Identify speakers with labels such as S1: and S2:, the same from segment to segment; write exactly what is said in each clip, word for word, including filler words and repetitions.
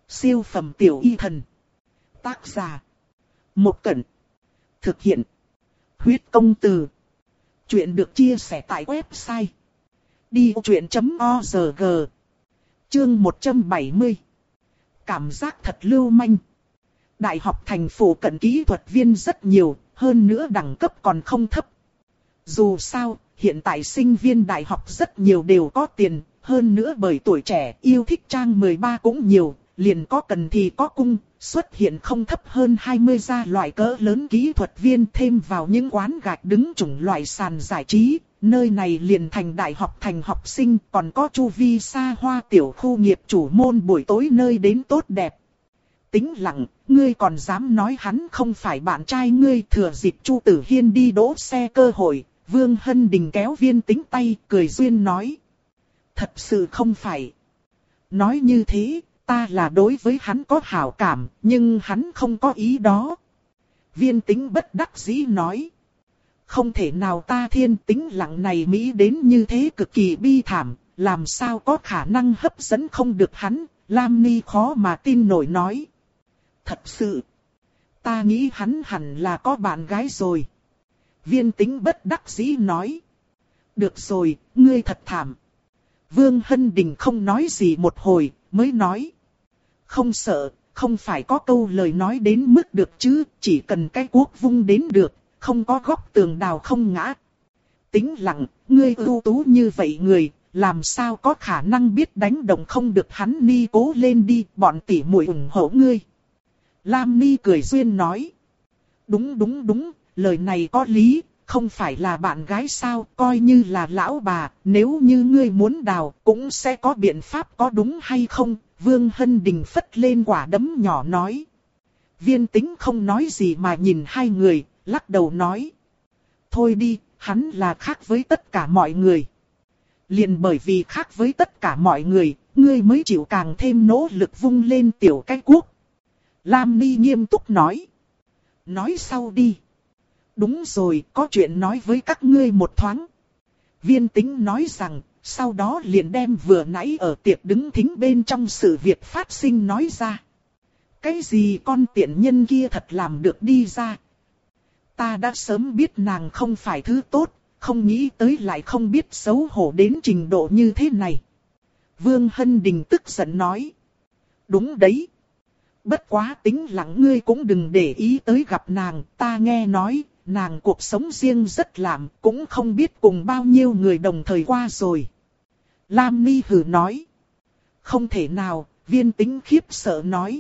S1: Siêu phẩm tiểu y thần. Tác giả. Một Cẩn. Thực hiện. Huyết công từ. Chuyện được chia sẻ tại website đi vô chuyện chấm org. Chương một trăm bảy mươi. Cảm giác thật lưu manh. Đại học thành phố cận kỹ thuật viên rất nhiều, hơn nữa đẳng cấp còn không thấp. Dù sao, hiện tại sinh viên đại học rất nhiều đều có tiền, hơn nữa bởi tuổi trẻ yêu thích trang mười ba cũng nhiều, liền có cần thì có cung, xuất hiện không thấp hơn hai mươi gia loại cỡ lớn kỹ thuật viên, thêm vào những quán gạch đứng chủng loại sàn giải trí. Nơi này liền thành đại học thành học sinh, còn có chu vi xa hoa tiểu khu nghiệp chủ môn buổi tối nơi đến tốt đẹp. Tĩnh Lặng, ngươi còn dám nói hắn không phải bạn trai ngươi? Thừa dịp Chu Tử Hiên đi đỗ xe cơ hội, Vương Hân Đình kéo Viên Tĩnh tay, cười duyên nói. Thật sự không phải. Nói như thế, ta là đối với hắn có hảo cảm, nhưng hắn không có ý đó. Viên Tĩnh bất đắc dĩ nói. Không thể nào, ta Thiên Tĩnh Lặng này Mỹ đến như thế cực kỳ bi thảm, làm sao có khả năng hấp dẫn không được hắn? Lam Ni khó mà tin nổi nói. Thật sự, ta nghĩ hắn hẳn là có bạn gái rồi. Viên Tĩnh bất đắc dĩ nói. Được rồi, ngươi thật thảm. Vương Hân Đình không nói gì một hồi, mới nói. Không sợ, không phải có câu lời nói đến mức được chứ, chỉ cần cái cuốc vung đến được, không có góc tường đào không ngã. Tĩnh Lặng, ngươi ưu tú như vậy người, làm sao có khả năng biết đánh động không được hắn? Ni cố lên đi, bọn tỉ muội ủng hộ ngươi. Lam Ni cười duyên nói. Đúng đúng đúng, lời này có lý, không phải là bạn gái sao, coi như là lão bà, nếu như ngươi muốn đào, cũng sẽ có biện pháp, có đúng hay không? Vương Hân Đình phất lên quả đấm nhỏ nói. Viên Tĩnh không nói gì mà nhìn hai người, lắc đầu nói. Thôi đi, hắn là khác với tất cả mọi người. Liền bởi vì khác với tất cả mọi người, ngươi mới chịu càng thêm nỗ lực vung lên tiểu cái cuốc. Lam Ni nghiêm túc nói. Nói sau đi. Đúng rồi, có chuyện nói với các ngươi một thoáng. Viên Tĩnh nói rằng, sau đó liền đem vừa nãy ở tiệc đứng thính bên trong sự việc phát sinh nói ra. Cái gì con tiện nhân kia thật làm được đi ra. Ta đã sớm biết nàng không phải thứ tốt, không nghĩ tới lại không biết xấu hổ đến trình độ như thế này. Vương Hân Đình tức giận nói. Đúng đấy. Bất quá Tĩnh Lặng ngươi cũng đừng để ý tới gặp nàng, ta nghe nói, nàng cuộc sống riêng rất lạm, cũng không biết cùng bao nhiêu người đồng thời qua rồi. Lam Ni hừ nói. Không thể nào, Viên Tĩnh khiếp sợ nói.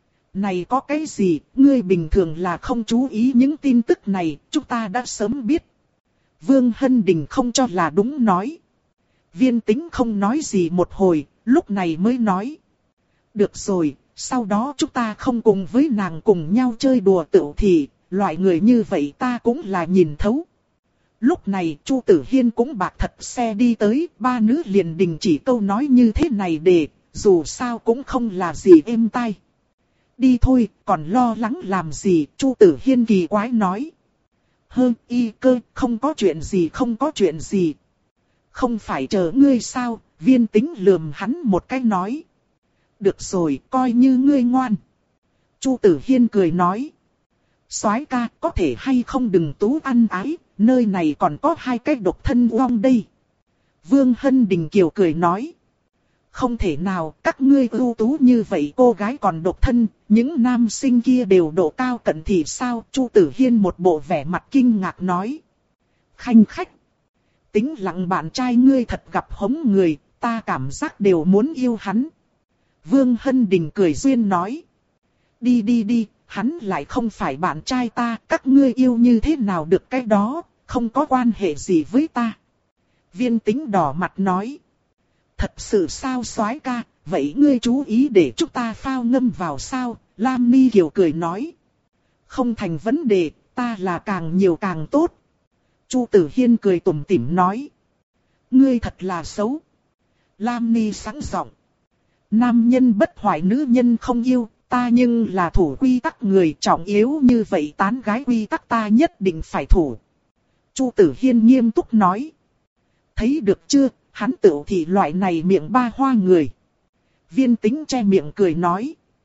S1: Này có cái gì, ngươi bình thường là không chú ý những tin tức này, chúng ta đã sớm biết. Vương Hân Đình không cho là đúng nói. Viên Tĩnh không nói gì một hồi, lúc này mới nói. Được rồi, sau đó chúng ta không cùng với nàng cùng nhau chơi đùa tửu thì, loại người như vậy ta cũng là nhìn thấu. Lúc này Chu Tử Hiên cũng bạc thật xe đi tới, ba nữ liền đình chỉ câu nói như thế này để, dù sao cũng không là gì êm tai. Đi thôi, còn lo lắng làm gì? Chu Tử Hiên kỳ quái nói. Hơ, y cơ, không có chuyện gì, không có chuyện gì. Không phải chờ ngươi sao? Viên Tĩnh lườm hắn một cái nói. Được rồi, coi như ngươi ngoan. Chu Tử Hiên cười nói. Soái ca, có thể hay không đừng tú ăn ái, nơi này còn có hai cái độc thân uong đây. Vương Hân Đình kiều cười nói. Không thể nào, các ngươi ưu tú như vậy cô gái còn độc thân, những nam sinh kia đều độ cao cận thì sao? Chu Tử Hiên một bộ vẻ mặt kinh ngạc nói. Khanh khách. Tĩnh Lặng bạn trai ngươi thật gặp hống người, ta cảm giác đều muốn yêu hắn. Vương Hân Đình cười duyên nói. Đi đi đi, hắn lại không phải bạn trai ta, các ngươi yêu như thế nào được cái đó, không có quan hệ gì với ta. Viên Tĩnh đỏ mặt nói. Thật sự sao soái ca, vậy ngươi chú ý để chúng ta phao ngâm vào sao? Lam Ni Kiều cười nói. Không thành vấn đề, ta là càng nhiều càng tốt. Chu Tử Hiên cười tủm tỉm nói. Ngươi thật là xấu. Lam Ni sẵn giọng. Nam nhân bất hoại nữ nhân không yêu, ta nhưng là thủ quy tắc người, trọng yếu như vậy tán gái quy tắc ta nhất định phải thủ. Chu Tử Hiên nghiêm túc nói. Thấy được chưa? Hắn tự thì loại này miệng ba hoa người. Viên Tĩnh che miệng cười nói.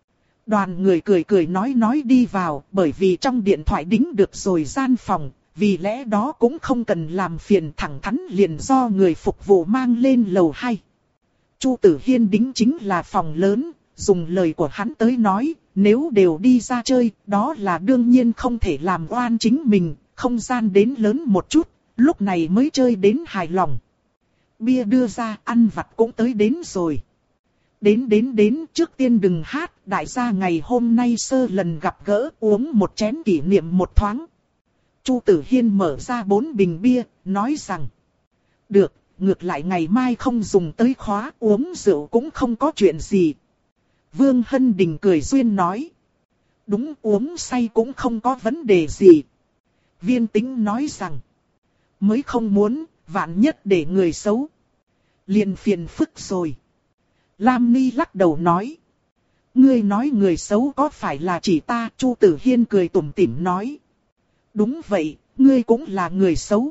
S1: Đoàn người cười cười nói nói đi vào, bởi vì trong điện thoại đính được rồi gian phòng, vì lẽ đó cũng không cần làm phiền, thẳng thắn liền do người phục vụ mang lên lầu hai. Chu Tử Hiên đính chính là phòng lớn, dùng lời của hắn tới nói, nếu đều đi ra chơi, đó là đương nhiên không thể làm oan chính mình, không gian đến lớn một chút, lúc này mới chơi đến hài lòng. Bia đưa ra, ăn vặt cũng tới đến rồi. Đến đến đến, trước tiên đừng hát, đại gia ngày hôm nay sơ lần gặp gỡ, uống một chén kỷ niệm một thoáng. Chu Tử Hiên mở ra bốn bình bia, nói rằng, được, ngược lại ngày mai không dùng tới khóa, uống rượu cũng không có chuyện gì. Vương Hân Đình cười duyên nói, đúng, uống say cũng không có vấn đề gì. Viên Tĩnh nói rằng, mới không muốn, vạn nhất để người xấu. Liền phiền phức rồi. Lam Ni lắc đầu nói, ngươi nói người xấu có phải là chỉ ta? Chu Tử Hiên cười tủm tỉm nói, đúng vậy, ngươi cũng là người xấu.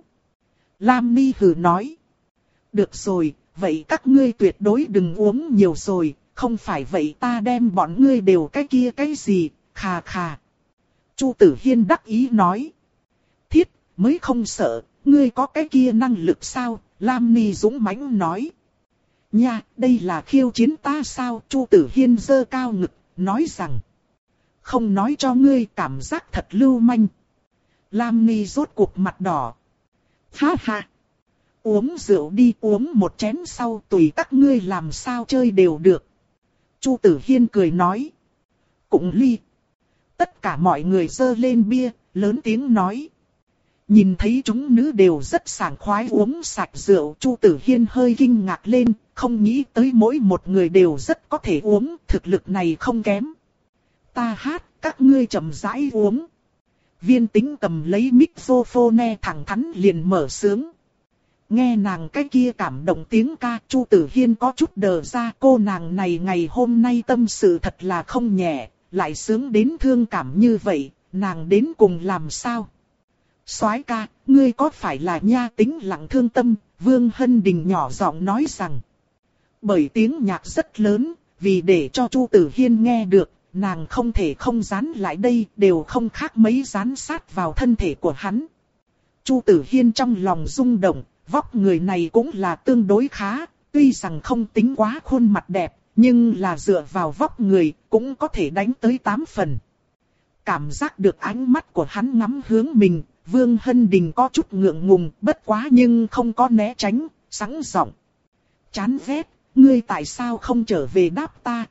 S1: Lam Ni hừ nói, được rồi, vậy các ngươi tuyệt đối đừng uống nhiều rồi, không phải vậy ta đem bọn ngươi đều cái kia cái gì, khà khà. Chu Tử Hiên đắc ý nói, thiết, mới không sợ, ngươi có cái kia năng lực sao? Lam Ni dũng mãnh nói, nha, đây là khiêu chiến ta sao? Chu Tử Hiên giơ cao ngực, nói rằng, không nói cho ngươi, cảm giác thật lưu manh. Lam Ni rốt cuộc mặt đỏ. Ha ha, uống rượu đi, uống một chén sau tùy các ngươi làm sao chơi đều được. Chu Tử Hiên cười nói, cũng ly. Tất cả mọi người giơ lên bia, lớn tiếng nói. Nhìn thấy chúng nữ đều rất sảng khoái uống sạch rượu, Chu Tử Hiên hơi kinh ngạc lên, không nghĩ tới mỗi một người đều rất có thể uống, thực lực này không kém. Ta hát, các ngươi chậm rãi uống. Viên Tĩnh cầm lấy microphone thẳng thắn liền mở sướng. Nghe nàng cái kia cảm động tiếng ca, Chu Tử Hiên có chút đờ ra, cô nàng này ngày hôm nay tâm sự thật là không nhẹ, lại sướng đến thương cảm như vậy, nàng đến cùng làm sao? Soái ca, ngươi có phải là nha tính lặng thương tâm? Vương Hân Đình nhỏ giọng nói rằng. Bởi tiếng nhạc rất lớn, vì để cho Chu Tử Hiên nghe được, nàng không thể không dán lại đây, đều không khác mấy dán sát vào thân thể của hắn. Chu Tử Hiên trong lòng rung động, vóc người này cũng là tương đối khá, tuy rằng không tính quá khuôn mặt đẹp, nhưng là dựa vào vóc người cũng có thể đánh tới tám phần. Cảm giác được ánh mắt của hắn ngắm hướng mình, Vương Hân Đình có chút ngượng ngùng, bất quá nhưng không có né tránh, sẵn giọng. Chán ghét, ngươi tại sao không trở về đáp ta?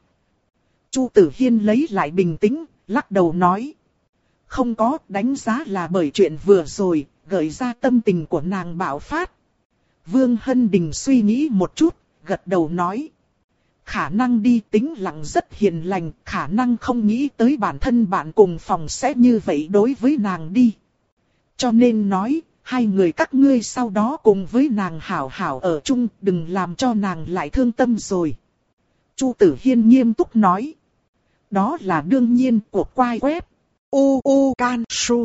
S1: Chu Tử Hiên lấy lại bình tĩnh, lắc đầu nói. Không có, đánh giá là bởi chuyện vừa rồi, gợi ra tâm tình của nàng bạo phát. Vương Hân Đình suy nghĩ một chút, gật đầu nói. Khả năng đi, tính lặng rất hiền lành, khả năng không nghĩ tới bản thân bạn cùng phòng sẽ như vậy đối với nàng đi. Cho nên nói, hai người các ngươi sau đó cùng với nàng hảo hảo ở chung, đừng làm cho nàng lại thương tâm rồi. Chu Tử Hiên nghiêm túc nói. Đó là đương nhiên của quai web. U U Can Su.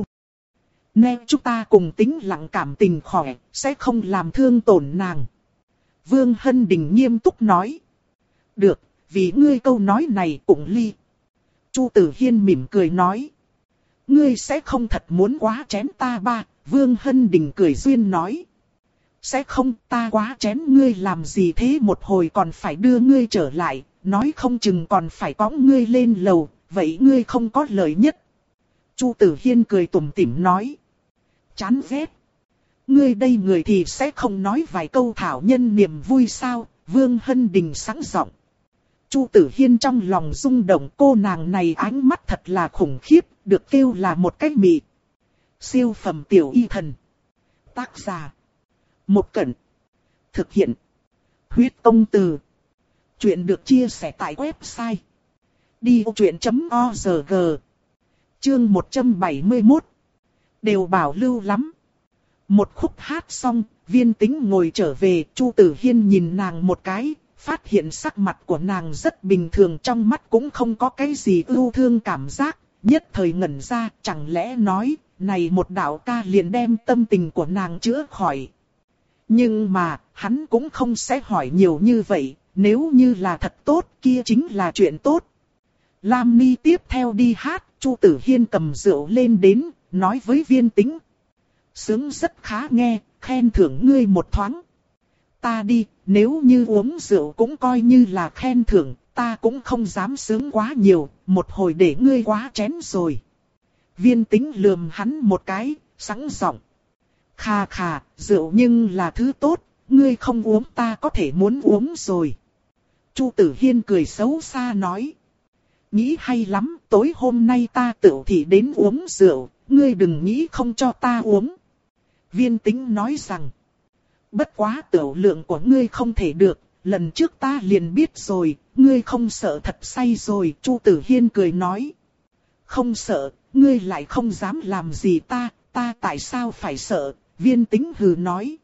S1: Nên chúng ta cùng tính lặng cảm tình khỏe, sẽ không làm thương tổn nàng. Vương Hân Đình nghiêm túc nói. Được, vì ngươi câu nói này cũng ly. Chu Tử Hiên mỉm cười nói. Ngươi sẽ không thật muốn quá chén ta ba, Vương Hân Đình cười duyên nói. Sẽ không, ta quá chén ngươi làm gì thế, một hồi còn phải đưa ngươi trở lại, nói không chừng còn phải cõng ngươi lên lầu, vậy ngươi không có lợi nhất. Chu Tử Hiên cười tủm tỉm nói. Chán ghét. Ngươi đây người thì sẽ không nói vài câu thảo nhân niềm vui sao, Vương Hân Đình sẵn giọng. Chu Tử Hiên trong lòng rung động, cô nàng này ánh mắt thật là khủng khiếp, được kêu là một cách mị. Siêu phẩm tiểu y thần. Tác giả. Một Cẩn. Thực hiện. Huyết Công Từ. Chuyện được chia sẻ tại website. đi vô chuyện chấm org. Chương một trăm bảy mươi mốt. Đều bảo lưu lắm. Một khúc hát xong, Viên Tĩnh ngồi trở về, Chu Tử Hiên nhìn nàng một cái, phát hiện sắc mặt của nàng rất bình thường, trong mắt cũng không có cái gì ưu thương cảm giác, nhất thời ngẩn ra, chẳng lẽ nói, này một đạo ca liền đem tâm tình của nàng chữa khỏi. Nhưng mà, hắn cũng không sẽ hỏi nhiều như vậy, nếu như là thật tốt kia chính là chuyện tốt. Lam Ni tiếp theo đi hát, Chu Tử Hiên cầm rượu lên đến, nói với Viên Tĩnh. Sướng rất khá nghe, khen thưởng ngươi một thoáng. Ta đi, nếu như uống rượu cũng coi như là khen thưởng, ta cũng không dám sướng quá nhiều, một hồi để ngươi quá chén rồi. Viên Tĩnh lườm hắn một cái, sẵn giọng. Khà khà, rượu nhưng là thứ tốt, ngươi không uống ta có thể muốn uống rồi. Chu Tử Hiên cười xấu xa nói. Nghĩ hay lắm, tối hôm nay ta tựu thị đến uống rượu, ngươi đừng nghĩ không cho ta uống. Viên Tĩnh nói rằng. Bất quá tiểu lượng của ngươi không thể được, lần trước ta liền biết rồi, ngươi không sợ thật say rồi. Chu Tử Hiên cười nói. Không sợ, ngươi lại không dám làm gì ta, ta tại sao phải sợ? Viên Tĩnh hừ nói.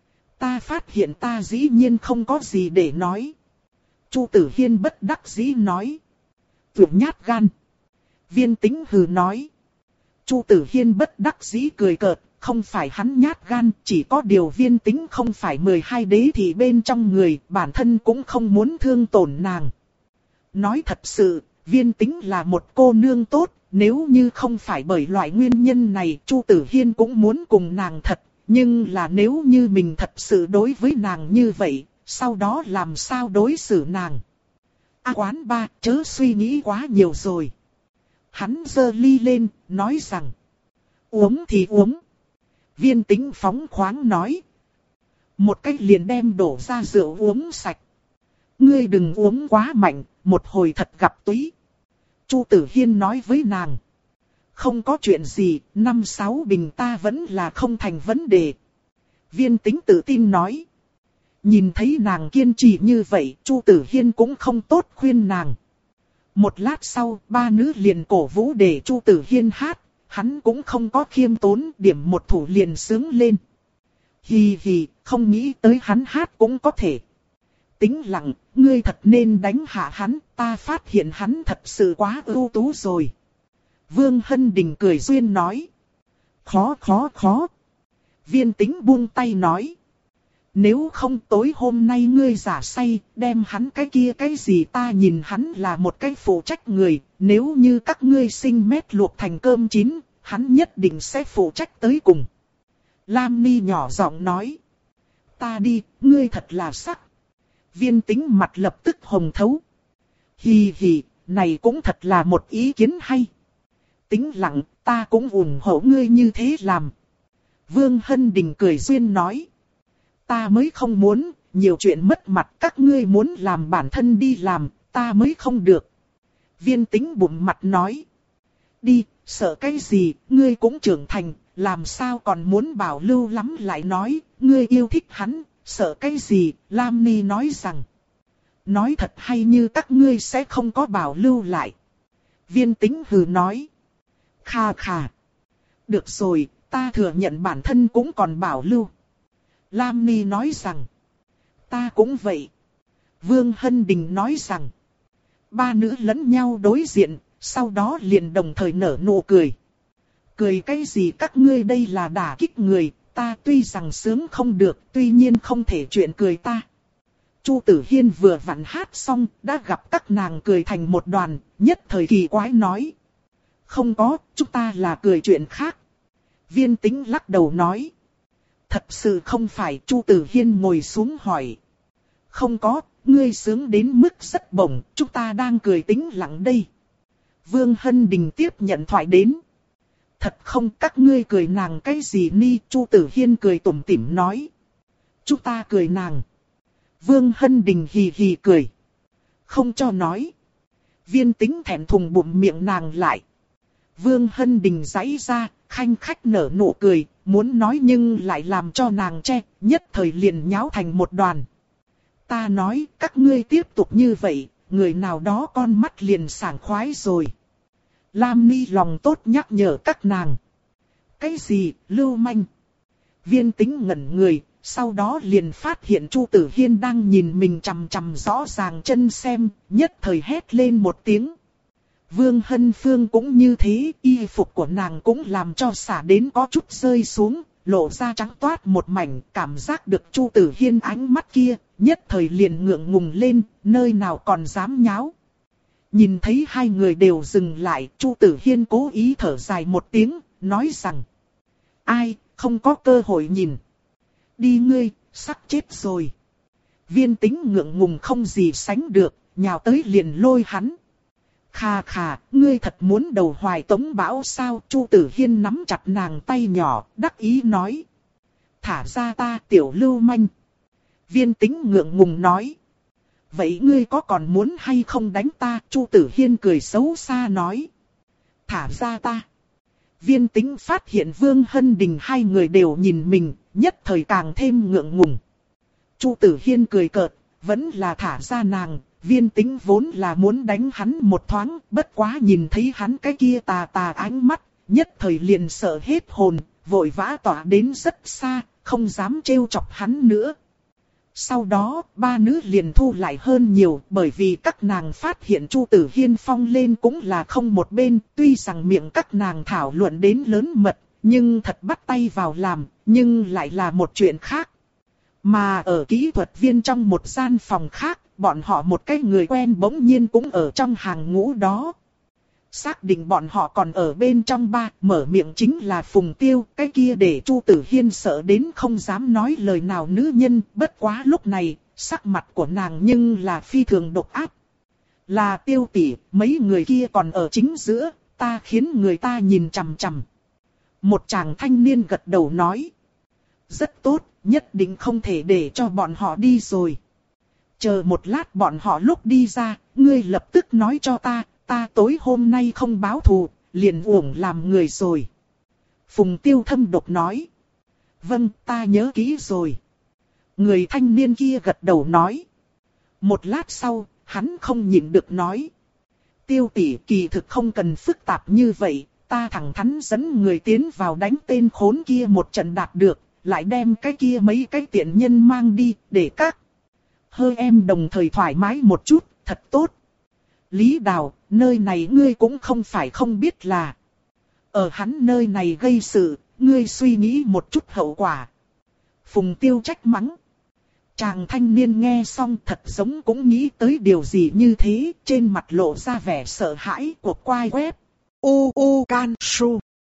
S1: Ta phát hiện ta dĩ nhiên không có gì để nói. Chu Tử Hiên bất đắc dĩ nói. Vượt nhát gan. Viên Tĩnh hừ nói. Chu Tử Hiên bất đắc dĩ cười cợt, không phải hắn nhát gan, chỉ có điều Viên Tĩnh không phải mười hai đế thì bên trong người, bản thân cũng không muốn thương tổn nàng. Nói thật sự, Viên Tĩnh là một cô nương tốt, nếu như không phải bởi loại nguyên nhân này, Chu Tử Hiên cũng muốn cùng nàng thật, nhưng là nếu như mình thật sự đối với nàng như vậy, sau đó làm sao đối xử nàng? A quán ba, chớ suy nghĩ quá nhiều rồi. Hắn giơ ly lên, nói rằng, uống thì uống. Viên Tĩnh phóng khoáng nói, một cách liền đem đổ ra rượu uống sạch. Ngươi đừng uống quá mạnh, một hồi thật gặp túy. Chu Tử Hiên nói với nàng, không có chuyện gì, năm sáu bình ta vẫn là không thành vấn đề. Viên Tĩnh tự tin nói. Nhìn thấy nàng kiên trì như vậy, Chu Tử Hiên cũng không tốt khuyên nàng. Một lát sau, ba nữ liền cổ vũ để Chu Tử Hiên hát, hắn cũng không có khiêm tốn, điểm một thủ liền sướng lên. Hì hì, không nghĩ tới hắn hát cũng có thể. Tĩnh lặng, ngươi thật nên đánh hạ hắn, ta phát hiện hắn thật sự quá ưu tú rồi. Vương Hân Đình cười duyên nói. Khó khó khó. Viên Tĩnh buông tay nói. Nếu không tối hôm nay ngươi giả say, đem hắn cái kia cái gì ta nhìn hắn là một cái phụ trách người, nếu như các ngươi sinh mét luộc thành cơm chín, hắn nhất định sẽ phụ trách tới cùng. Lam Ni nhỏ giọng nói. Ta đi, ngươi thật là sắc. Viên Tĩnh mặt lập tức hồng thấu. Hì hì, này cũng thật là một ý kiến hay. Tĩnh lặng, ta cũng ủng hộ ngươi như thế làm. Vương Hân Đình cười duyên nói. Ta mới không muốn, nhiều chuyện mất mặt các ngươi muốn làm bản thân đi làm, ta mới không được. Viên Tĩnh bụng mặt nói. Đi, sợ cái gì, ngươi cũng trưởng thành, làm sao còn muốn bảo lưu lắm lại nói, ngươi yêu thích hắn, sợ cái gì, Lam Ni nói rằng. Nói thật hay như các ngươi sẽ không có bảo lưu lại. Viên Tĩnh hừ nói. Kha kha. Được rồi, ta thừa nhận bản thân cũng còn bảo lưu. Lam Ni nói rằng. Ta cũng vậy. Vương Hân Đình nói rằng. Ba nữ lẫn nhau đối diện, sau đó liền đồng thời nở nụ cười. Cười cái gì các ngươi đây là đả kích người, ta tuy rằng sướng không được, tuy nhiên không thể chuyện cười ta. Chu Tử Hiên vừa vặn hát xong, đã gặp các nàng cười thành một đoàn, nhất thời kỳ quái nói. Không có, chúng ta là cười chuyện khác. Viên Tĩnh lắc đầu nói. Thật sự không phải. Chu Tử Hiên ngồi xuống hỏi. Không có, ngươi sướng đến mức rất bổng, chúng ta đang cười tĩnh lặng đây. Vương Hân Đình tiếp nhận thoại đến. Thật không, các ngươi cười nàng cái gì ni? Chu Tử Hiên cười tủm tỉm nói. Chúng ta cười nàng. Vương Hân Đình hì hì cười. Không cho nói. Viên Tĩnh thẹn thùng bụng miệng nàng lại. Vương Hân Đình giãy ra, khanh khách nở nụ cười, muốn nói nhưng lại làm cho nàng che, nhất thời liền nháo thành một đoàn. Ta nói, các ngươi tiếp tục như vậy, người nào đó con mắt liền sảng khoái rồi. Lam Ni lòng tốt nhắc nhở các nàng. Cái gì, lưu manh? Viên Tĩnh ngẩn người, sau đó liền phát hiện Chu Tử Hiên đang nhìn mình chằm chằm rõ ràng chân xem, nhất thời hét lên một tiếng. Vương Hân Phương cũng như thế, y phục của nàng cũng làm cho xả đến có chút rơi xuống, lộ ra trắng toát một mảnh, cảm giác được Chu Tử Hiên ánh mắt kia, nhất thời liền ngượng ngùng lên, nơi nào còn dám nháo. Nhìn thấy hai người đều dừng lại, Chu Tử Hiên cố ý thở dài một tiếng, nói rằng: ai, không có cơ hội nhìn. Đi ngươi, sắp chết rồi. Viên Tĩnh ngượng ngùng không gì sánh được, nhào tới liền lôi hắn. Khà khà, ngươi thật muốn đầu hoài Tống Bão sao? Chu Tử Hiên nắm chặt nàng tay nhỏ, đắc ý nói. Thả ra ta, tiểu lưu manh. Viên Tĩnh ngượng ngùng nói. Vậy ngươi có còn muốn hay không đánh ta? Chu Tử Hiên cười xấu xa nói. Thả ra ta. Viên Tĩnh phát hiện Vương Hân Đình hai người đều nhìn mình, nhất thời càng thêm ngượng ngùng. Chu Tử Hiên cười cợt, vẫn là thả ra nàng. Viên Tĩnh vốn là muốn đánh hắn một thoáng, bất quá nhìn thấy hắn cái kia tà tà ánh mắt, nhất thời liền sợ hết hồn, vội vã tỏa đến rất xa, không dám trêu chọc hắn nữa. Sau đó, ba nữ liền thu lại hơn nhiều, bởi vì các nàng phát hiện Chu Tử Hiên phong lên cũng là không một bên, tuy rằng miệng các nàng thảo luận đến lớn mật, nhưng thật bắt tay vào làm, nhưng lại là một chuyện khác. Mà ở kỹ thuật viên trong một gian phòng khác, bọn họ một cái người quen bỗng nhiên cũng ở trong hàng ngũ đó. Xác định bọn họ còn ở bên trong ba, mở miệng chính là Phùng Tiêu, cái kia để Chu Tử Hiên sợ đến không dám nói lời nào nữ nhân, bất quá lúc này, sắc mặt của nàng nhưng là phi thường độc ác. Là Tiêu tỷ, mấy người kia còn ở chính giữa, ta khiến người ta nhìn chằm chằm. Một chàng thanh niên gật đầu nói. Rất tốt, nhất định không thể để cho bọn họ đi rồi. Chờ một lát bọn họ lúc đi ra, ngươi lập tức nói cho ta, ta tối hôm nay không báo thù, liền uổng làm người rồi. Phùng Tiêu thâm độc nói. Vâng, ta nhớ kỹ rồi. Người thanh niên kia gật đầu nói. Một lát sau, hắn không nhịn được nói. Tiêu tỷ, kỳ thực không cần phức tạp như vậy, ta thẳng thắn dẫn người tiến vào đánh tên khốn kia một trận đạt được, lại đem cái kia mấy cái tiện nhân mang đi, để các hơi em đồng thời thoải mái một chút, thật tốt. Lý Đào, nơi này ngươi cũng không phải không biết là. Ở hắn nơi này gây sự, ngươi suy nghĩ một chút hậu quả. Phùng Tiêu trách mắng. Chàng thanh niên nghe xong thật giống cũng nghĩ tới điều gì như thế, trên mặt lộ ra vẻ sợ hãi của quai web. U U Can Su.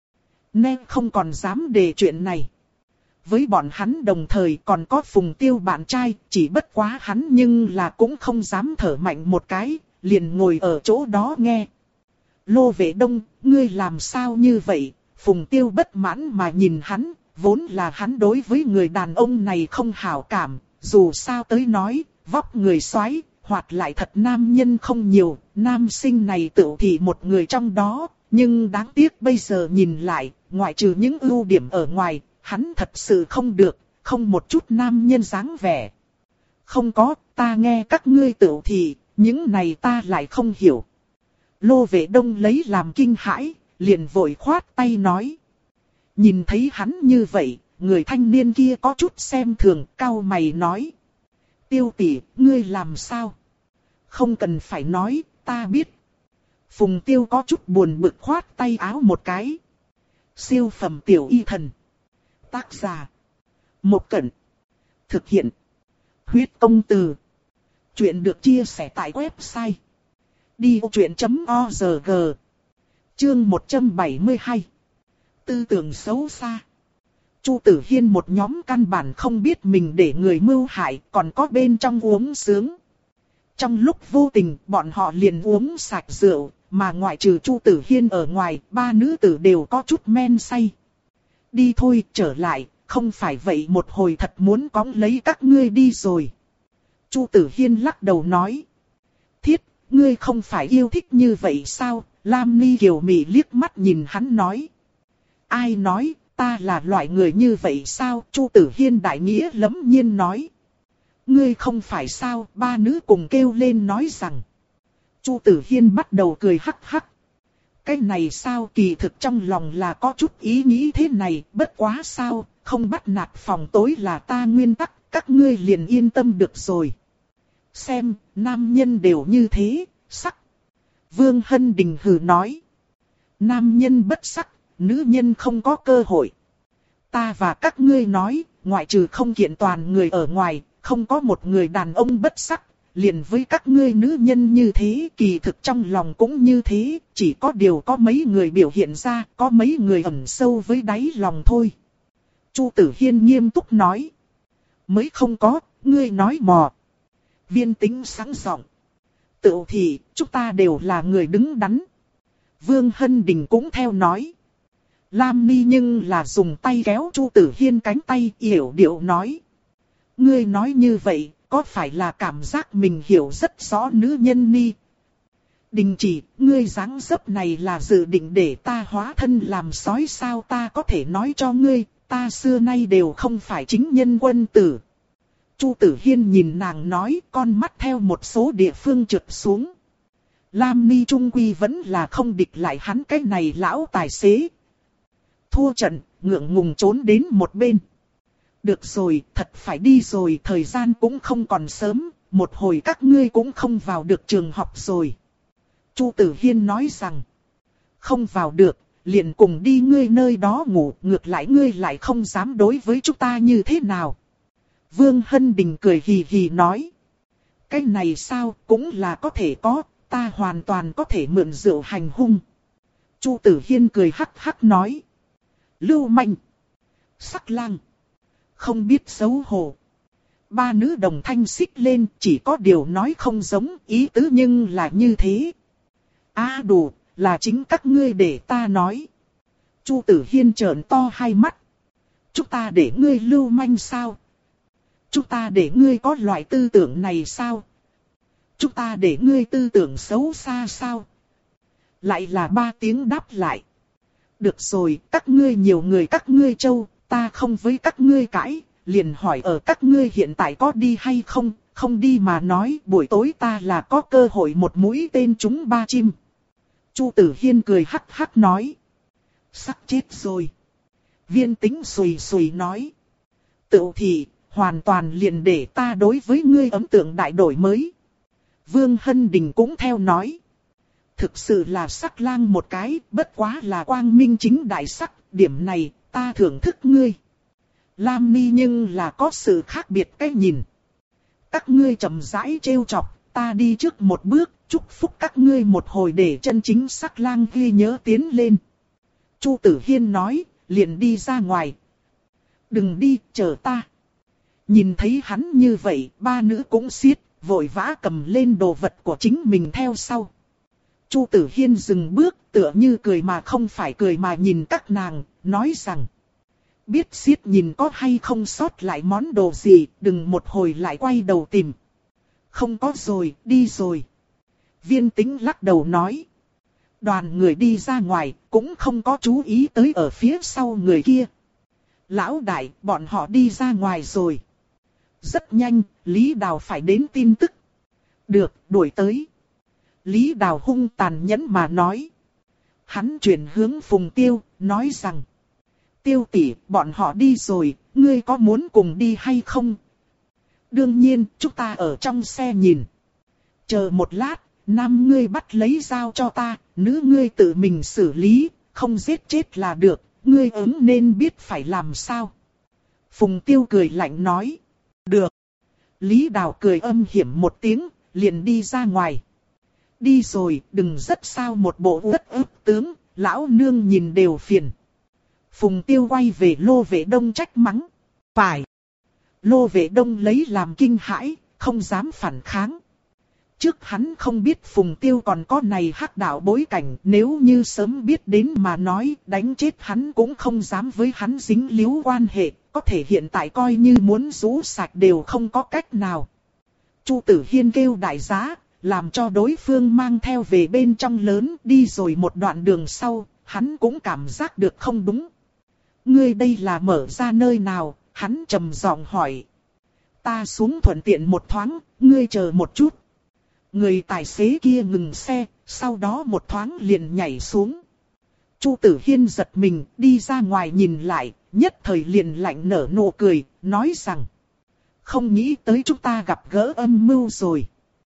S1: Nên không còn dám đề chuyện này. Với bọn hắn đồng thời còn có Phùng Tiêu bạn trai, chỉ bất quá hắn nhưng là cũng không dám thở mạnh một cái, liền ngồi ở chỗ đó nghe. Lô Vệ Đông, ngươi làm sao như vậy? Phùng Tiêu bất mãn mà nhìn hắn, vốn là hắn đối với người đàn ông này không hảo cảm, dù sao tới nói, vóc người xoáy, hoặc lại thật nam nhân không nhiều, nam sinh này tự thị một người trong đó, nhưng đáng tiếc bây giờ nhìn lại, ngoại trừ những ưu điểm ở ngoài, hắn thật sự không được, không một chút nam nhân dáng vẻ. Không có, ta nghe các ngươi tự thị, những này ta lại không hiểu. Lô Vệ Đông lấy làm kinh hãi, liền vội khoát tay nói. Nhìn thấy hắn như vậy, người thanh niên kia có chút xem thường, cau mày nói. Tiêu tỷ, ngươi làm sao? Không cần phải nói, ta biết. Phùng Tiêu có chút buồn bực khoát tay áo một cái. Siêu phẩm tiểu y thần. Tác giả. Một Cẩn. Thực hiện. Huyết công từ. Chuyện được chia sẻ tại website. đi ô chuyện chấm org. Chương một trăm bảy mươi hai. Tư tưởng xấu xa. Chu Tử Hiên một nhóm căn bản không biết mình để người mưu hại, còn có bên trong uống sướng. Trong lúc vô tình, bọn họ liền uống sạch rượu, mà ngoại trừ Chu Tử Hiên ở ngoài, ba nữ tử đều có chút men say. Đi thôi, trở lại, không phải vậy một hồi thật muốn cõng lấy các ngươi đi rồi. Chu Tử Hiên lắc đầu nói. Thiết, ngươi không phải yêu thích như vậy sao? Lam Ni Kiều Mị liếc mắt nhìn hắn nói. Ai nói, ta là loại người như vậy sao? Chu Tử Hiên đại nghĩa lẫm nhiên nói. Ngươi không phải sao? Ba nữ cùng kêu lên nói rằng. Chu Tử Hiên bắt đầu cười hắc hắc. Cái này sao, kỳ thực trong lòng là có chút ý nghĩ thế này, bất quá sao, không bắt nạt phòng tối là ta nguyên tắc, các ngươi liền yên tâm được rồi. Xem, nam nhân đều như thế, sắc. Vương Hân Đình hừ nói. Nam nhân bất sắc, nữ nhân không có cơ hội. Ta và các ngươi nói, ngoại trừ không kiện toàn người ở ngoài, không có một người đàn ông bất sắc, liền với các ngươi nữ nhân như thế, kỳ thực trong lòng cũng như thế, chỉ có điều có mấy người biểu hiện ra, có mấy người ẩn sâu với đáy lòng thôi. Chu Tử Hiên nghiêm túc nói. Mới không có, ngươi nói mò. Viên Tĩnh sáng giọng. Tự thì, chúng ta đều là người đứng đắn. Vương Hân Đình cũng theo nói. Lam Ni nhưng là dùng tay kéo Chu Tử Hiên cánh tay, yểu điệu nói. Ngươi nói như vậy, có phải là cảm giác mình hiểu rất rõ nữ nhân Ni? Đình chỉ, ngươi dáng dấp này là dự định để ta hóa thân làm sói sao? Ta có thể nói cho ngươi, ta xưa nay đều không phải chính nhân quân tử. Chu Tử Hiên nhìn nàng nói, con mắt theo một số địa phương trượt xuống. Lam Ni trung quy vẫn là không địch lại hắn cái này lão tài xế. Thua trận, ngượng ngùng trốn đến một bên. Được rồi, thật phải đi rồi, thời gian cũng không còn sớm, một hồi các ngươi cũng không vào được trường học rồi. Chu Tử Hiên nói rằng, không vào được, liền cùng đi ngươi nơi đó ngủ, ngược lại ngươi lại không dám đối với chúng ta như thế nào. Vương Hân Đình cười hì hì nói, cái này sao, cũng là có thể có, ta hoàn toàn có thể mượn rượu hành hung. Chu Tử Hiên cười hắc hắc nói, lưu manh, sắc lang, không biết xấu hổ. Ba nữ đồng thanh xích lên, chỉ có điều nói không giống, ý tứ nhưng là như thế. À đủ, là chính các ngươi để ta nói. Chu Tử Hiên trợn to hai mắt. Chúng ta để ngươi lưu manh sao? Chúng ta để ngươi có loại tư tưởng này sao? Chúng ta để ngươi tư tưởng xấu xa sao? Lại là ba tiếng đáp lại. Được rồi, các ngươi nhiều người các ngươi châu, ta không với các ngươi cãi, liền hỏi ở các ngươi hiện tại có đi hay không, không đi mà nói buổi tối ta là có cơ hội một mũi tên trúng ba chim. Chu Tử Hiên cười hắc hắc nói. Sắp chết rồi. Viên Tĩnh sùi sùi nói. Tự thì, hoàn toàn liền để ta đối với ngươi ấn tượng đại đổi mới. Vương Hân Đình cũng theo nói. Thực sự là sắc lang một cái, bất quá là quang minh chính đại sắc, điểm này, ta thưởng thức ngươi. Lam Ni nhưng là có sự khác biệt cái nhìn. Các ngươi chậm rãi trêu chọc, ta đi trước một bước, chúc phúc các ngươi một hồi để chân chính sắc lang ghi nhớ tiến lên. Chu Tử Hiên nói, liền đi ra ngoài. Đừng đi, chờ ta. Nhìn thấy hắn như vậy, ba nữ cũng xiết, vội vã cầm lên đồ vật của chính mình theo sau. Chu Tử Hiên dừng bước, tựa như cười mà không phải cười mà nhìn các nàng, nói rằng. Biết xiết nhìn có hay không sót lại món đồ gì, đừng một hồi lại quay đầu tìm. Không có rồi, đi rồi. Viên Tĩnh lắc đầu nói. Đoàn người đi ra ngoài, cũng không có chú ý tới ở phía sau người kia. Lão đại, bọn họ đi ra ngoài rồi. Rất nhanh, Lý Đào phải đến tin tức. Được, đuổi tới. Lý Đào hung tàn nhẫn mà nói. Hắn chuyển hướng Phùng Tiêu, nói rằng. Tiêu tỷ, bọn họ đi rồi, ngươi có muốn cùng đi hay không? Đương nhiên, chúng ta ở trong xe nhìn. Chờ một lát, nam ngươi bắt lấy dao cho ta, nữ ngươi tự mình xử lý, không giết chết là được, ngươi ứng nên biết phải làm sao. Phùng Tiêu cười lạnh nói. Được. Lý Đào cười âm hiểm một tiếng, liền đi ra ngoài. Đi rồi, đừng rất sao một bộ rất ức tướng, lão nương nhìn đều phiền. Phùng Tiêu quay về Lô Vệ Đông trách mắng. Phải. Lô Vệ Đông lấy làm kinh hãi, không dám phản kháng. Trước hắn không biết Phùng Tiêu còn có này hắc đạo bối cảnh, nếu như sớm biết đến mà nói, đánh chết hắn cũng không dám với hắn dính líu quan hệ, có thể hiện tại coi như muốn rũ sạch đều không có cách nào. Chu Tử Hiên kêu đại giá, làm cho đối phương mang theo về bên trong lớn, đi rồi một đoạn đường sau, hắn cũng cảm giác được không đúng. Ngươi đây là mở ra nơi nào? Hắn trầm giọng hỏi. Ta xuống thuận tiện một thoáng, ngươi chờ một chút. Người tài xế kia ngừng xe, sau đó một thoáng liền nhảy xuống. Chu Tử Hiên giật mình, đi ra ngoài nhìn lại, nhất thời liền lạnh nở nụ cười, nói rằng. Không nghĩ tới chúng ta gặp gỡ âm mưu rồi.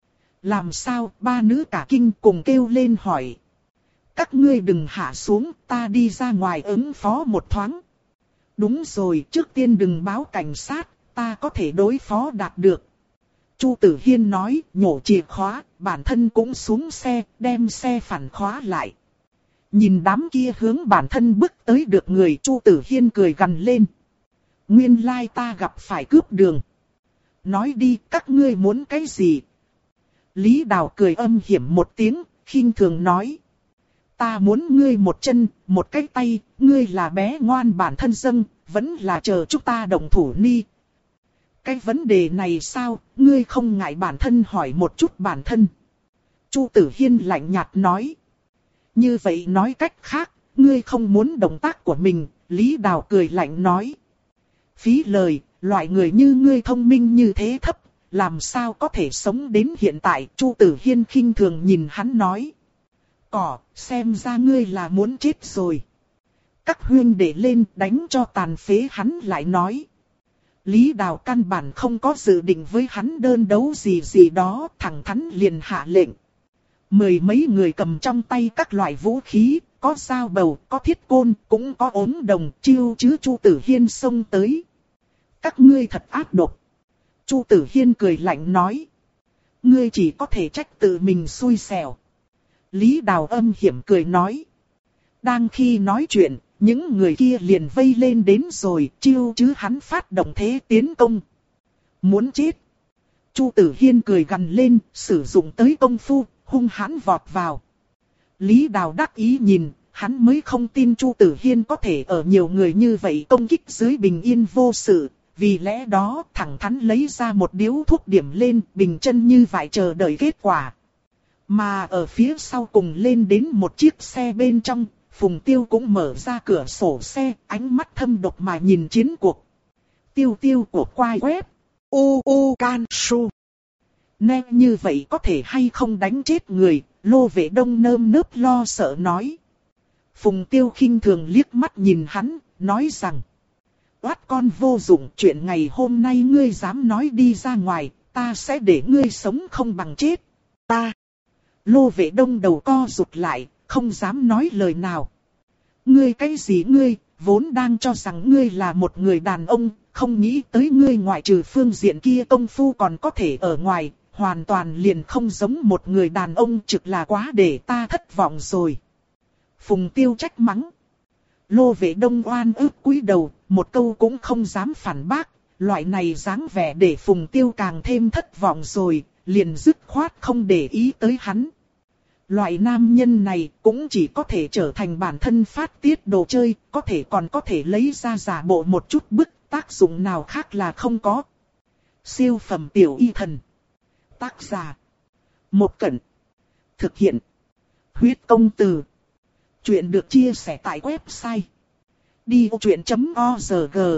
S1: Làm sao, ba nữ cả kinh cùng kêu lên hỏi. Các ngươi đừng hạ xuống, ta đi ra ngoài ứng phó một thoáng. Đúng rồi, trước tiên đừng báo cảnh sát, ta có thể đối phó đạt được. Chu Tử Hiên nói, nhổ chìa khóa, bản thân cũng xuống xe, đem xe phản khóa lại. Nhìn đám kia hướng bản thân bước tới được người, Chu Tử Hiên cười gằn lên. Nguyên lai ta gặp phải cướp đường. Nói đi, các ngươi muốn cái gì? Lý Đào cười âm hiểm một tiếng, khinh thường nói. Ta muốn ngươi một chân, một cái tay, ngươi là bé ngoan bản thân dâng, vẫn là chờ chúng ta đồng thủ ni. Cái vấn đề này sao, ngươi không ngại bản thân hỏi một chút bản thân. Chu Tử Hiên lạnh nhạt nói. Như vậy nói cách khác, ngươi không muốn động tác của mình, Lý Đào cười lạnh nói. Phí lời, loại người như ngươi thông minh như thế thấp, làm sao có thể sống đến hiện tại, Chu Tử Hiên khinh thường nhìn hắn nói. Cỏ, xem ra ngươi là muốn chết rồi. Các huynh đệ lên đánh cho tàn phế hắn lại nói. Lý Đào căn bản không có dự định với hắn đơn đấu gì gì đó, thẳng thắn liền hạ lệnh. Mười mấy người cầm trong tay các loại vũ khí, có dao bầu, có thiết côn, cũng có ốm đồng, chiêu chứ Chu Tử Hiên xông tới. Các ngươi thật ác độc. Chu Tử Hiên cười lạnh nói. Ngươi chỉ có thể trách tự mình xui xẻo. Lý Đào âm hiểm cười nói. Đang khi nói chuyện, những người kia liền vây lên đến rồi, chiêu chứ hắn phát động thế tiến công. Muốn chết. Chu Tử Hiên cười gằn lên, sử dụng tới công phu, hung hãn vọt vào. Lý Đào đắc ý nhìn, hắn mới không tin Chu Tử Hiên có thể ở nhiều người như vậy công kích dưới bình yên vô sự. Vì lẽ đó thẳng thắn lấy ra một điếu thuốc điểm lên, bình chân như vậy chờ đợi kết quả. Mà ở phía sau cùng lên đến một chiếc xe bên trong, Phùng Tiêu cũng mở ra cửa sổ xe, ánh mắt thâm độc mà nhìn chiến cuộc. Tiêu tiêu của quai web. U U Can Su. Nên như vậy có thể hay không đánh chết người, Lô Vệ Đông nơm nớp lo sợ nói. Phùng Tiêu khinh thường liếc mắt nhìn hắn, nói rằng. Oát con vô dụng, chuyện ngày hôm nay ngươi dám nói đi ra ngoài, ta sẽ để ngươi sống không bằng chết. Ta. Lô Vệ Đông đầu co rụt lại, không dám nói lời nào. Ngươi cái gì ngươi, vốn đang cho rằng ngươi là một người đàn ông, không nghĩ tới ngươi ngoại trừ phương diện kia công phu còn có thể ở ngoài, hoàn toàn liền không giống một người đàn ông, trực là quá để ta thất vọng rồi. Phùng Tiêu trách mắng. Lô Vệ Đông oan ức cúi đầu, một câu cũng không dám phản bác, loại này dáng vẻ để Phùng Tiêu càng thêm thất vọng rồi, liền dứt khoát không để ý tới hắn. Loại nam nhân này cũng chỉ có thể trở thành bản thân phát tiết đồ chơi, có thể còn có thể lấy ra giả bộ một chút bức, tác dụng nào khác là không có. Siêu phẩm tiểu y thần. Tác giả. Một Cẩn. Thực hiện. Huyết công từ. Chuyện được chia sẻ tại website. đi ô chuyện chấm org.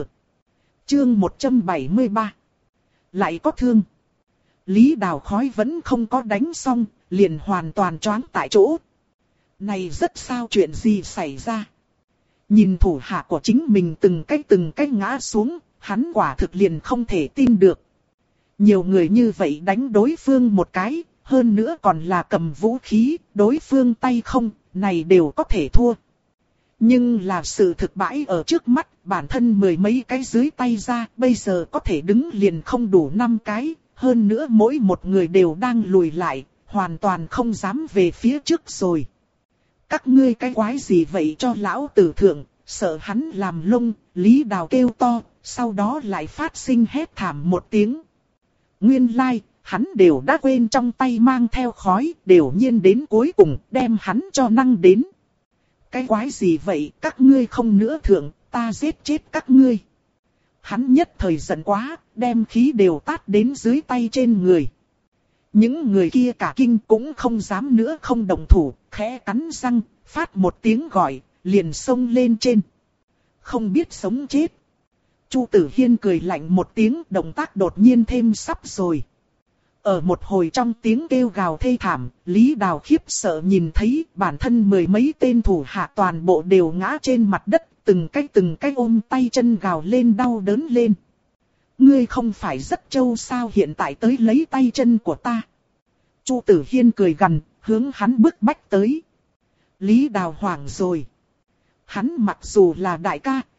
S1: Chương một trăm bảy mươi ba. Lại có thương. Lý Đào khói vẫn không có đánh xong, liền hoàn toàn choáng tại chỗ. Này rất sao chuyện gì xảy ra? Nhìn thủ hạ của chính mình từng cái từng cái ngã xuống, hắn quả thực liền không thể tin được. Nhiều người như vậy đánh đối phương một cái, hơn nữa còn là cầm vũ khí, đối phương tay không, này đều có thể thua. Nhưng là sự thực bãi ở trước mắt, bản thân mười mấy cái dưới tay ra, bây giờ có thể đứng liền không đủ năm cái, hơn nữa mỗi một người đều đang lùi lại, hoàn toàn không dám về phía trước rồi. Các ngươi cái quái gì vậy cho lão tử thượng, sợ hắn làm lông, Lý Đào kêu to, sau đó lại phát sinh hét thảm một tiếng. Nguyên lai, like, hắn đều đã quên trong tay mang theo khói, đều nhiên đến cuối cùng đem hắn cho năng đến. Cái quái gì vậy, các ngươi không nữa thượng, ta giết chết các ngươi. Hắn nhất thời giận quá, đem khí đều tát đến dưới tay trên người. Những người kia cả kinh cũng không dám nữa không đồng thủ, khẽ cắn răng, phát một tiếng gọi, liền xông lên trên. Không biết sống chết. Chu Tử Hiên cười lạnh một tiếng, động tác đột nhiên thêm sắp rồi. Ở một hồi trong tiếng kêu gào thê thảm, Lý Đào khiếp sợ nhìn thấy bản thân mười mấy tên thủ hạ toàn bộ đều ngã trên mặt đất, từng cái từng cái ôm tay chân gào lên đau đớn lên. Ngươi không phải rất trâu sao hiện tại tới lấy tay chân của ta. Chu Tử Hiên cười gằn, hướng hắn bước bách tới. Lý Đào hoảng rồi. Hắn mặc dù là đại ca,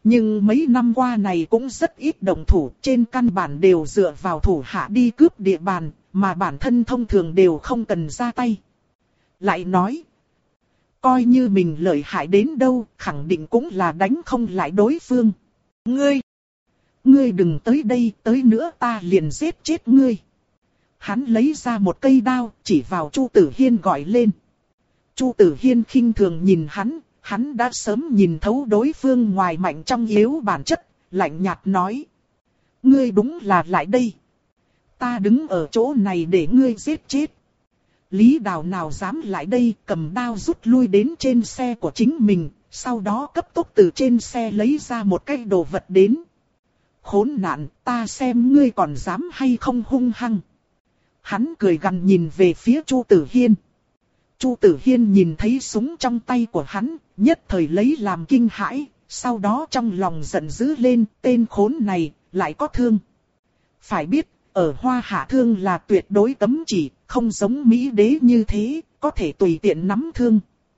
S1: Nhưng mấy năm qua này cũng rất ít động thủ, trên căn bản đều dựa vào thủ hạ đi cướp địa bàn, mà bản thân thông thường đều không cần ra tay. Lại nói, coi như mình lợi hại đến đâu, khẳng định cũng là đánh không lại đối phương. Ngươi, ngươi đừng tới đây, tới nữa ta liền giết chết ngươi. Hắn lấy ra một cây đao, chỉ vào Chu Tử Hiên gọi lên. Chu Tử Hiên khinh thường nhìn hắn, hắn đã sớm nhìn thấu đối phương ngoài mạnh trong yếu bản chất, lạnh nhạt nói. Ngươi đúng là lại đây. Ta đứng ở chỗ này để ngươi giết chết. Lý Đào nào dám lại đây, cầm đao rút lui đến trên xe của chính mình, sau đó cấp tốc từ trên xe lấy ra một cái đồ vật đến. Khốn nạn, ta xem ngươi còn dám hay không hung hăng. Hắn cười gằn nhìn về phía Chu Tử Hiên. Chu Tử Hiên nhìn thấy súng trong tay của hắn, nhất thời lấy làm kinh hãi, sau đó trong lòng giận dữ lên, tên khốn này, lại có thương. Phải biết, ở Hoa Hạ thương là tuyệt đối cấm chỉ, không giống Mỹ đế như thế, có thể tùy tiện nắm thương.